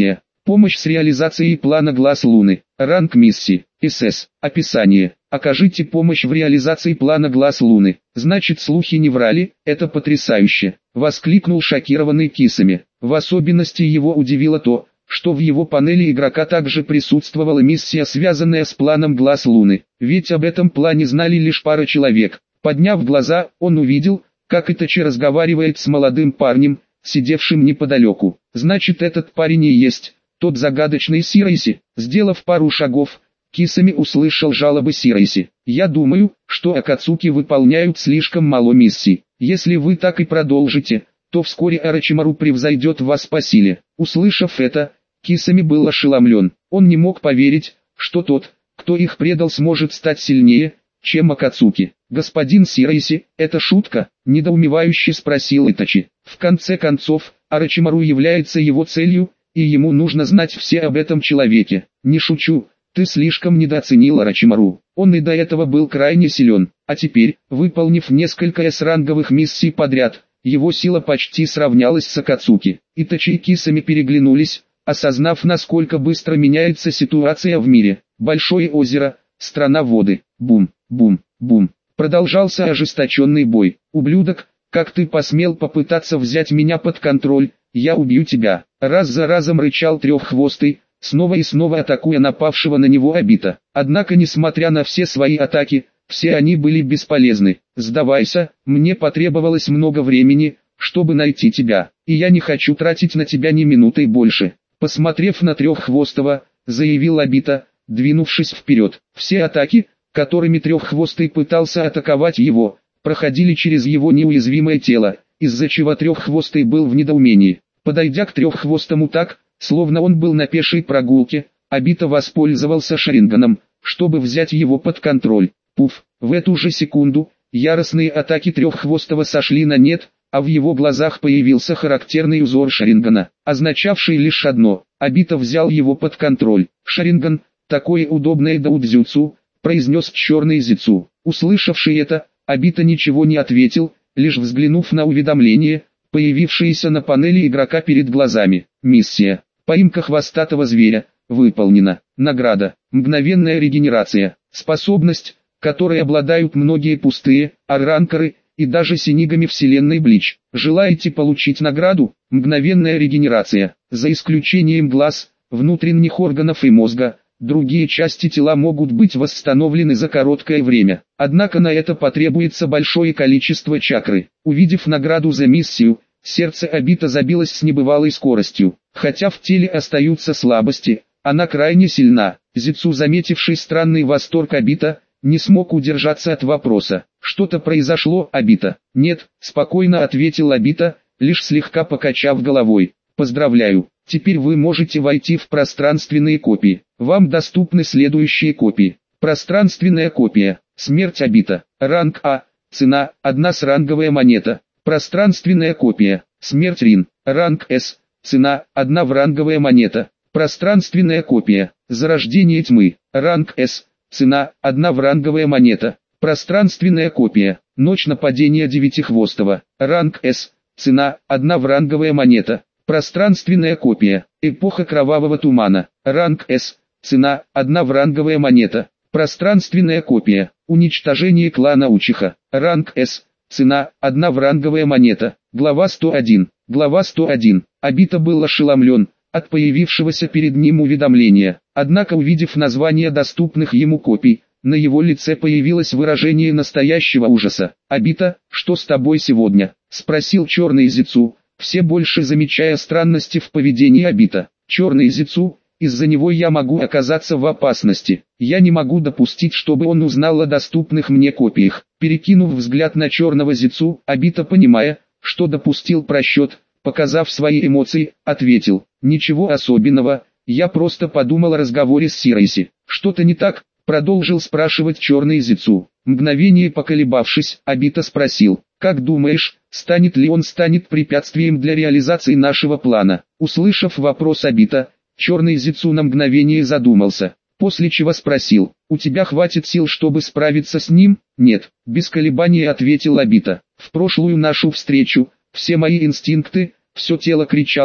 Помощь с реализацией плана Глаз Луны. Ранг миссии. СС. Описание. Окажите помощь в реализации плана Глаз Луны. Значит, слухи не врали, это потрясающе. Воскликнул шокированный Кисами. В особенности его удивило то, что в его панели игрока также присутствовала миссия, связанная с планом Глаз Луны. Ведь об этом плане знали лишь пара человек. Подняв глаза, он увидел, как Итачи разговаривает с молодым парнем, сидевшим неподалеку. Значит, этот парень и есть тот загадочный Сирайси. Сделав пару шагов, Кисами услышал жалобы Сирайси. «Я думаю, что Акацуки выполняют слишком мало миссий. Если вы так и продолжите, то вскоре Орочимару превзойдет вас по силе». Услышав это, Кисами был ошеломлен. Он не мог поверить, что тот, кто их предал, сможет стать сильнее, чем Акацуки. «Господин Сирайси, это шутка?» – недоумевающе спросил Итачи. «В конце концов, Орочимару является его целью, и ему нужно знать все об этом человеке». «Не шучу, ты слишком недооценил Орочимару. Он и до этого был крайне силен, а теперь, выполнив несколько С-ранговых миссий подряд, его сила почти сравнялась с Акацуки». Итачи и Кисами переглянулись, осознав, насколько быстро меняется ситуация в мире. Большое озеро, страна воды. Бум, бум, бум. Продолжался ожесточенный бой. «Ублюдок, как ты посмел попытаться взять меня под контроль, я убью тебя!» Раз за разом рычал Треххвостый, снова и снова атакуя напавшего на него Обита. Однако, несмотря на все свои атаки, все они были бесполезны. «Сдавайся, мне потребовалось много времени, чтобы найти тебя, и я не хочу тратить на тебя ни минуты больше». Посмотрев на Треххвостого, заявил Обита, двинувшись вперед. Все атаки, которыми Треххвостый пытался атаковать его, проходили через его неуязвимое тело, из-за чего Треххвостый был в недоумении. Подойдя к Треххвостому так, словно он был на пешей прогулке, Обита воспользовался Шаринганом, чтобы взять его под контроль. Пуф! В эту же секунду, яростные атаки Треххвостого сошли на нет, а в его глазах появился характерный узор Шарингана, означавший лишь одно: Обита взял его под контроль. «Шаринган, такое удобное даудзюцу», произнес черный Зицу. Услышавший это, Обита ничего не ответил, лишь взглянув на уведомление, появившееся на панели игрока перед глазами. Миссия. Поимка хвостатого зверя. Выполнена. Награда. Мгновенная регенерация. Способность, которой обладают многие пустые, арранкеры, и даже синигами вселенной Блич. Желаете получить награду? Мгновенная регенерация. За исключением глаз, внутренних органов и мозга, другие части тела могут быть восстановлены за короткое время. Однако на это потребуется большое количество чакры. Увидев награду за миссию, сердце Обита забилось с небывалой скоростью. Хотя в теле остаются слабости, она крайне сильна. Зицу, заметивший странный восторг Обита, не смог удержаться от вопроса. «Что-то произошло, Обита?» «Нет», — спокойно ответил Обита, лишь слегка покачав головой. «Поздравляю, теперь вы можете войти в пространственные копии. Вам доступны следующие копии. Пространственная копия. Смерть Обита. Ранг А. Цена – 1 сранговая монета. Пространственная копия. Смерть Рин. Ранг С. Цена – 1 вранговая монета. Пространственная копия. Зарождение тьмы. Ранг С. Цена – 1 вранговая монета. Пространственная копия. Ночь нападения Девятихвостого. Ранг С. Цена – 1 вранговая монета. Пространственная копия. Эпоха кровавого тумана. Ранг С. Цена – 1 вранговая монета. Пространственная копия. Уничтожение клана Учиха. Ранг С. Цена – 1 вранговая монета. Глава 101. Глава 101. Обита был ошеломлен от появившегося перед ним уведомления. Однако, увидев название доступных ему копий, на его лице появилось выражение настоящего ужаса. «Обита, что с тобой сегодня?» – спросил черный Зицу, все больше замечая странности в поведении Обита. «Черный Зицу, из-за него я могу оказаться в опасности. Я не могу допустить, чтобы он узнал о доступных мне копиях». Перекинув взгляд на черного Зицу, Обита, понимая, что допустил просчет, показав свои эмоции, ответил: «Ничего особенного, я просто подумал о разговоре с Сирайси». «Что-то не так?» — продолжил спрашивать черный Зицу. Мгновение поколебавшись, Обита спросил: «Как думаешь, станет ли он препятствием для реализации нашего плана?» Услышав вопрос Обита, черный Зицу на мгновение задумался, после чего спросил: «У тебя хватит сил, чтобы справиться с ним?» «Нет», — без колебаний ответил Обита. «В прошлую нашу встречу, все мои инстинкты, все тело кричало,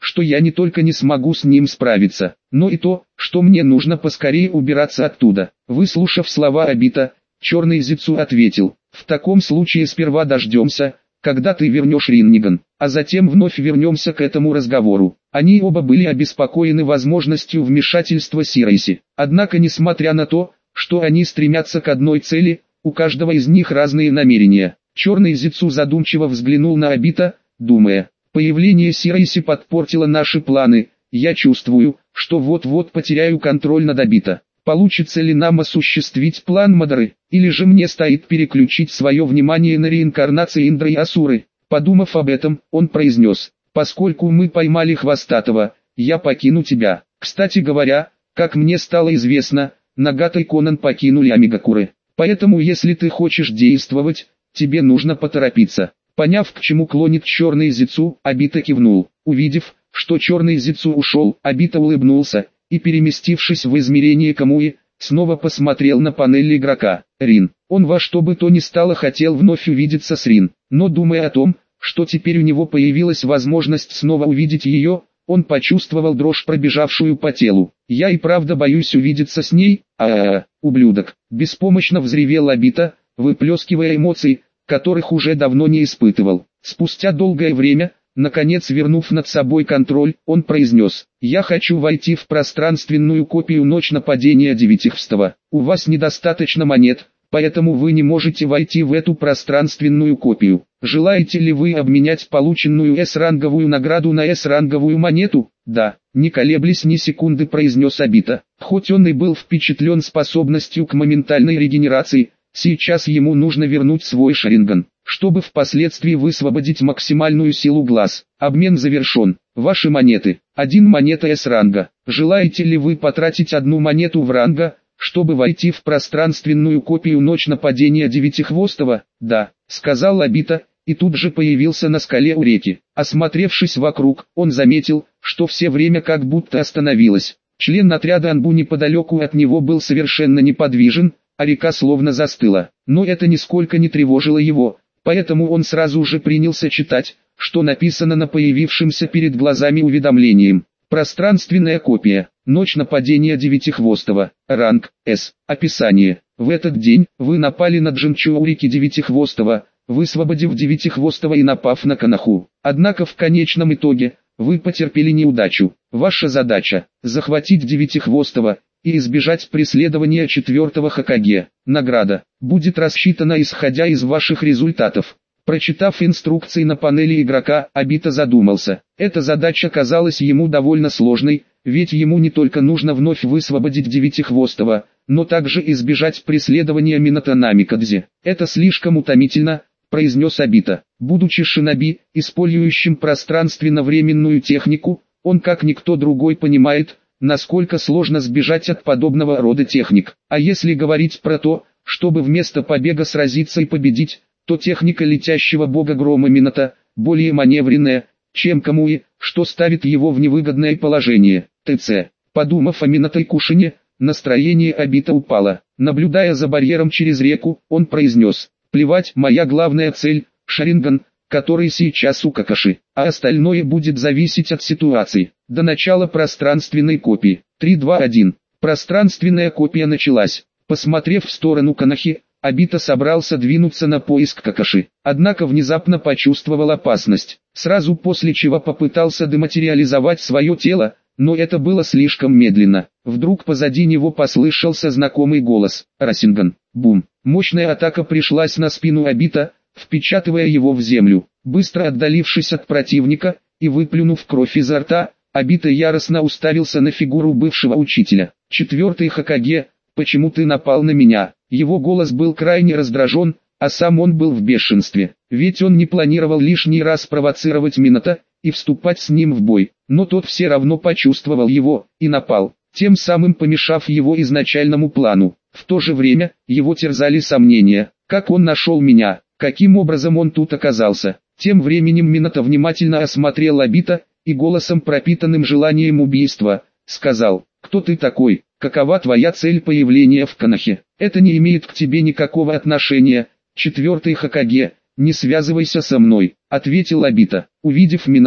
что я не только не смогу с ним справиться, но и то, что мне нужно поскорее убираться оттуда. Выслушав слова Обита, Черный Зицу ответил: в таком случае сперва дождемся, когда ты вернешь Ринниган, а затем вновь вернемся к этому разговору. Они оба были обеспокоены возможностью вмешательства Сирайси. Однако, несмотря на то, что они стремятся к одной цели, у каждого из них разные намерения. Черный Зицу задумчиво взглянул на Обита, думая: появление Сирайси подпортило наши планы, я чувствую, что вот-вот потеряю контроль над Обита. Получится ли нам осуществить план Мадары, или же мне стоит переключить свое внимание на реинкарнации Индры и Асуры? Подумав об этом, он произнес: поскольку мы поймали Хвостатого, я покину тебя. Кстати говоря, как мне стало известно, Нагата и Конан покинули Амигакуры. Поэтому если ты хочешь действовать, тебе нужно поторопиться. Поняв, к чему клонит Черный Зицу, Обита кивнул. Увидев, что Черный Зицу ушел, Обита улыбнулся и, переместившись в измерение Камуи, снова посмотрел на панель игрока. Рин. Он во что бы то ни стало хотел вновь увидеться с Рин, но думая о том, что теперь у него появилась возможность снова увидеть ее, он почувствовал дрожь, пробежавшую по телу. «Я и правда боюсь увидеться с ней, ублюдок!» Беспомощно взревел Обита, выплескивая эмоции, которых уже давно не испытывал. Спустя долгое время, наконец вернув над собой контроль, он произнес: «Я хочу войти в пространственную копию Ночь нападения Девятихвостого. У вас недостаточно монет, поэтому вы не можете войти в эту пространственную копию. Желаете ли вы обменять полученную С-ранговую награду на С-ранговую монету?» «Да», не колеблясь ни секунды, произнес Обита. Хоть он и был впечатлен способностью к моментальной регенерации, сейчас ему нужно вернуть свой Шаринган, чтобы впоследствии высвободить максимальную силу глаз. Обмен завершен. Ваши монеты. 1 монета С-ранга. Желаете ли вы потратить 1 монету в ранга, чтобы войти в пространственную копию Ночь нападения Девятихвостого? «Да», сказал Обита, и тут же появился на скале у реки. Осмотревшись вокруг, он заметил, что все время как будто остановилось. Член отряда Анбу неподалеку от него был совершенно неподвижен, а река словно застыла. Но это нисколько не тревожило его, поэтому он сразу же принялся читать, что написано на появившемся перед глазами уведомлением. Пространственная копия. Ночь нападения Девятихвостого. Ранг С. Описание. В этот день вы напали на Джинчоурики Девятихвостого, высвободив Девятихвостого и напав на Канаху. Однако в конечном итоге, вы потерпели неудачу. Ваша задача – захватить Девятихвостого и избежать преследования 4-го Хокаге. Награда будет рассчитана исходя из ваших результатов. Прочитав инструкции на панели игрока, Обита задумался. Эта задача казалась ему довольно сложной, ведь ему не только нужно вновь высвободить Девятихвостого, но также избежать преследования Минато Намикадзе. «Это слишком утомительно», — произнес Обита. Будучи шиноби, использующим пространственно-временную технику, он как никто другой понимает, насколько сложно сбежать от подобного рода техник. А если говорить про то, чтобы вместо побега сразиться и победить, то техника летящего бога грома Минато более маневренная, чем Камуи, что ставит его в невыгодное положение. ТЦ. Подумав о Минато и Кушине, настроение Обита упало. Наблюдая за барьером через реку, он произнес: «Плевать, моя главная цель – Шаринган, который сейчас у Какаши, а остальное будет зависеть от ситуации». До начала пространственной копии. 3-2-1. Пространственная копия началась. Посмотрев в сторону Канахи, Обита собрался двинуться на поиск Какаши, однако внезапно почувствовал опасность, сразу после чего попытался дематериализовать свое тело, но это было слишком медленно. Вдруг позади него послышался знакомый голос: «Расинган!» Бум! Мощная атака пришлась на спину Обита, впечатывая его в землю. Быстро отдалившись от противника и выплюнув кровь изо рта, Обита яростно уставился на фигуру бывшего учителя. «4-й Хокаге, почему ты напал на меня?» Его голос был крайне раздражен, а сам он был в бешенстве, ведь он не планировал лишний раз провоцировать Минато и вступать с ним в бой, но тот все равно почувствовал его и напал, тем самым помешав его изначальному плану. В то же время, его терзали сомнения: как он нашел меня, каким образом он тут оказался. Тем временем Минато внимательно осмотрел Обита и голосом, пропитанным желанием убийства, сказал: «Кто ты такой? Какова твоя цель появления в Канахе? Это не имеет к тебе никакого отношения, 4-й Хокаге, не связывайся со мной», — ответил Обита. Увидев Минато,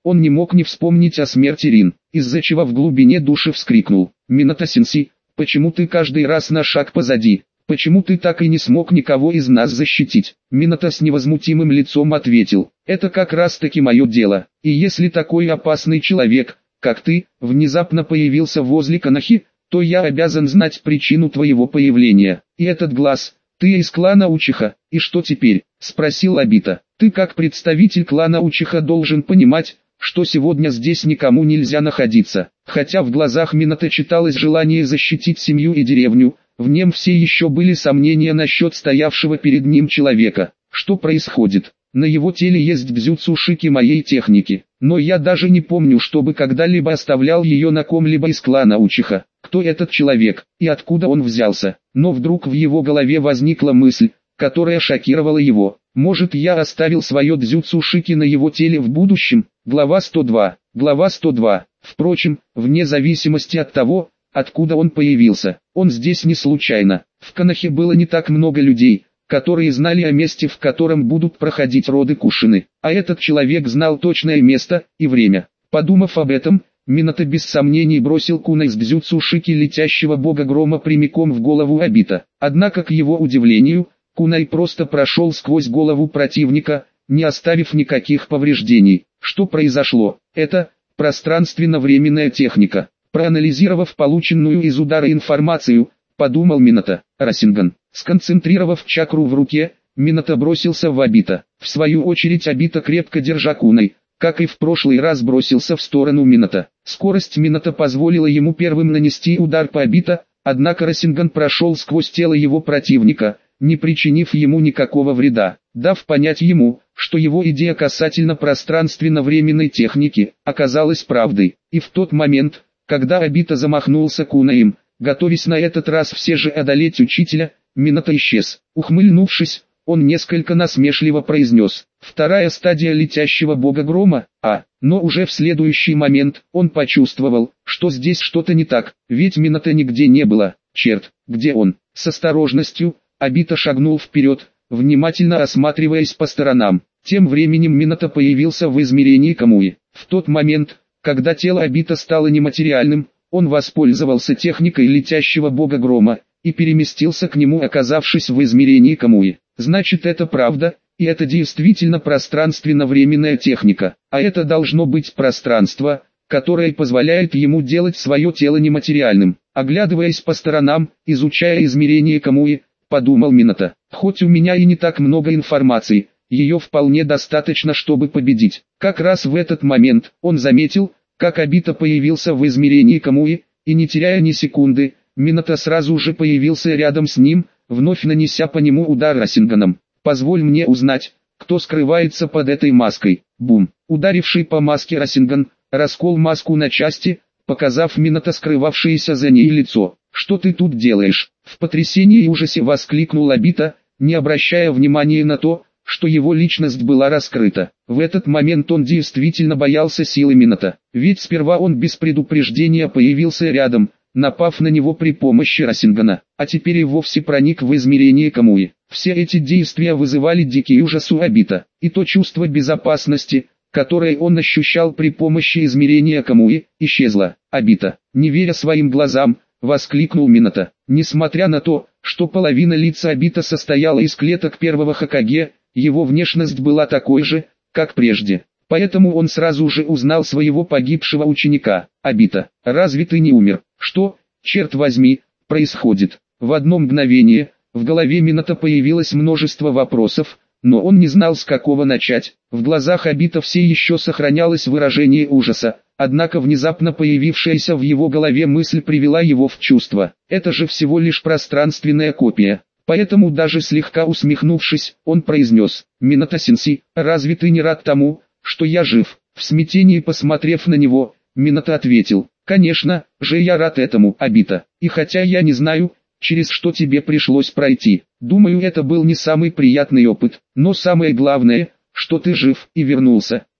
Он не мог не вспомнить о смерти Рин, из-за чего в глубине души вскрикнул: «Минато-сенсей, почему ты каждый раз на шаг позади? Почему ты так и не смог никого из нас защитить?» Минато с невозмутимым лицом ответил: «Это как раз таки мое дело, и если такой опасный человек, как ты, внезапно появился возле Конохи, то я обязан знать причину твоего появления. И этот глаз, ты из клана Учиха, и что теперь?» — спросил Обито. «Ты как представитель клана Учиха должен понимать, что сегодня здесь никому нельзя находиться». Хотя в глазах Минато читалось желание защитить семью и деревню, в нем все еще были сомнения насчет стоявшего перед ним человека. Что происходит? На его теле есть дзюцу шики моей техники, но я даже не помню, чтобы когда-либо оставлял ее на ком-либо из клана Учиха. Кто этот человек, и откуда он взялся? Но вдруг в его голове возникла мысль, которая шокировала его. Может, я оставил свое дзюцу шики на его теле в будущем? Глава 102. Глава 102. Впрочем, вне зависимости от того, откуда он появился, он здесь не случайно. В Конохе было не так много людей, которые знали о месте, в котором будут проходить роды Кушины, а этот человек знал точное место и время. Подумав об этом, Минато без сомнений бросил кунай с дзюцу шики летящего бога грома прямиком в голову Обито. Однако, к его удивлению, кунай просто прошел сквозь голову противника, не оставив никаких повреждений. Что произошло? Это пространственно-временная техника. Проанализировав полученную из удара информацию, подумал Минато. Расинган. Сконцентрировав чакру в руке, Минато бросился в Обито. В свою очередь Обито, крепко держа кунай, как и в прошлый раз, бросился в сторону Минато. Скорость Минато позволила ему первым нанести удар по Обито, однако Расинган прошел сквозь тело его противника, не причинив ему никакого вреда, дав понять ему, что его идея касательно пространственно-временной техники оказалась правдой. И в тот момент, когда Обито замахнулся кунаем, готовясь на этот раз все же одолеть учителя, Минато исчез. Ухмыльнувшись, он несколько насмешливо произнес: «Вторая стадия летящего бога грома, но уже в следующий момент он почувствовал, что здесь что-то не так, ведь Минато нигде не было. Черт, где он?» С осторожностью Обито шагнул вперед, внимательно осматриваясь по сторонам. Тем временем Минато появился в измерении Камуи. В тот момент, когда тело Обито стало нематериальным, он воспользовался техникой летящего бога грома и переместился к нему, оказавшись в измерении Камуи. Значит, это правда, и это действительно пространственно-временная техника, а это должно быть пространство, которое позволяет ему делать свое тело нематериальным. Оглядываясь по сторонам, изучая измерение Камуи, подумал Минато, хоть у меня и не так много информации, ее вполне достаточно, чтобы победить. Как раз в этот момент он заметил, как Обито появился в измерении Камуи, и не теряя ни секунды, Минато сразу же появился рядом с ним, вновь нанеся по нему удар Расинганом. «Позволь мне узнать, кто скрывается под этой маской». Бум! Ударивший по маске Расинган раскол маску на части, показав Минато скрывавшееся за ней лицо. «Что ты тут делаешь?» В потрясении и ужасе воскликнул Обито, не обращая внимания на то, что его личность была раскрыта. В этот момент он действительно боялся силы Минато, ведь сперва он без предупреждения появился рядом, напав на него при помощи Расингана, а теперь и вовсе проник в измерение Камуи. Все эти действия вызывали дикий ужас у Обито, и то чувство безопасности, которое он ощущал при помощи измерения Камуи, исчезло. Обито, не веря своим глазам, воскликнул Минато. Несмотря на то, что половина лица Обито состояла из клеток первого Хокаге, его внешность была такой же, как прежде. Поэтому он сразу же узнал своего погибшего ученика. «Обито, разве ты не умер? Что, черт возьми, происходит?» В одно мгновение в голове Минато появилось множество вопросов, но он не знал, с какого начать. В глазах Обито все еще сохранялось выражение ужаса, однако внезапно появившаяся в его голове мысль привела его в чувство. Это же всего лишь пространственная копия. Поэтому даже слегка усмехнувшись, он произнес: «Минато-сенсей, разве ты не рад тому, что я жив?» В смятении посмотрев на него, Минато ответил: «Конечно же я рад этому, Обито, и хотя я не знаю, через что тебе пришлось пройти, думаю, это был не самый приятный опыт, но самое главное, что ты жив и вернулся.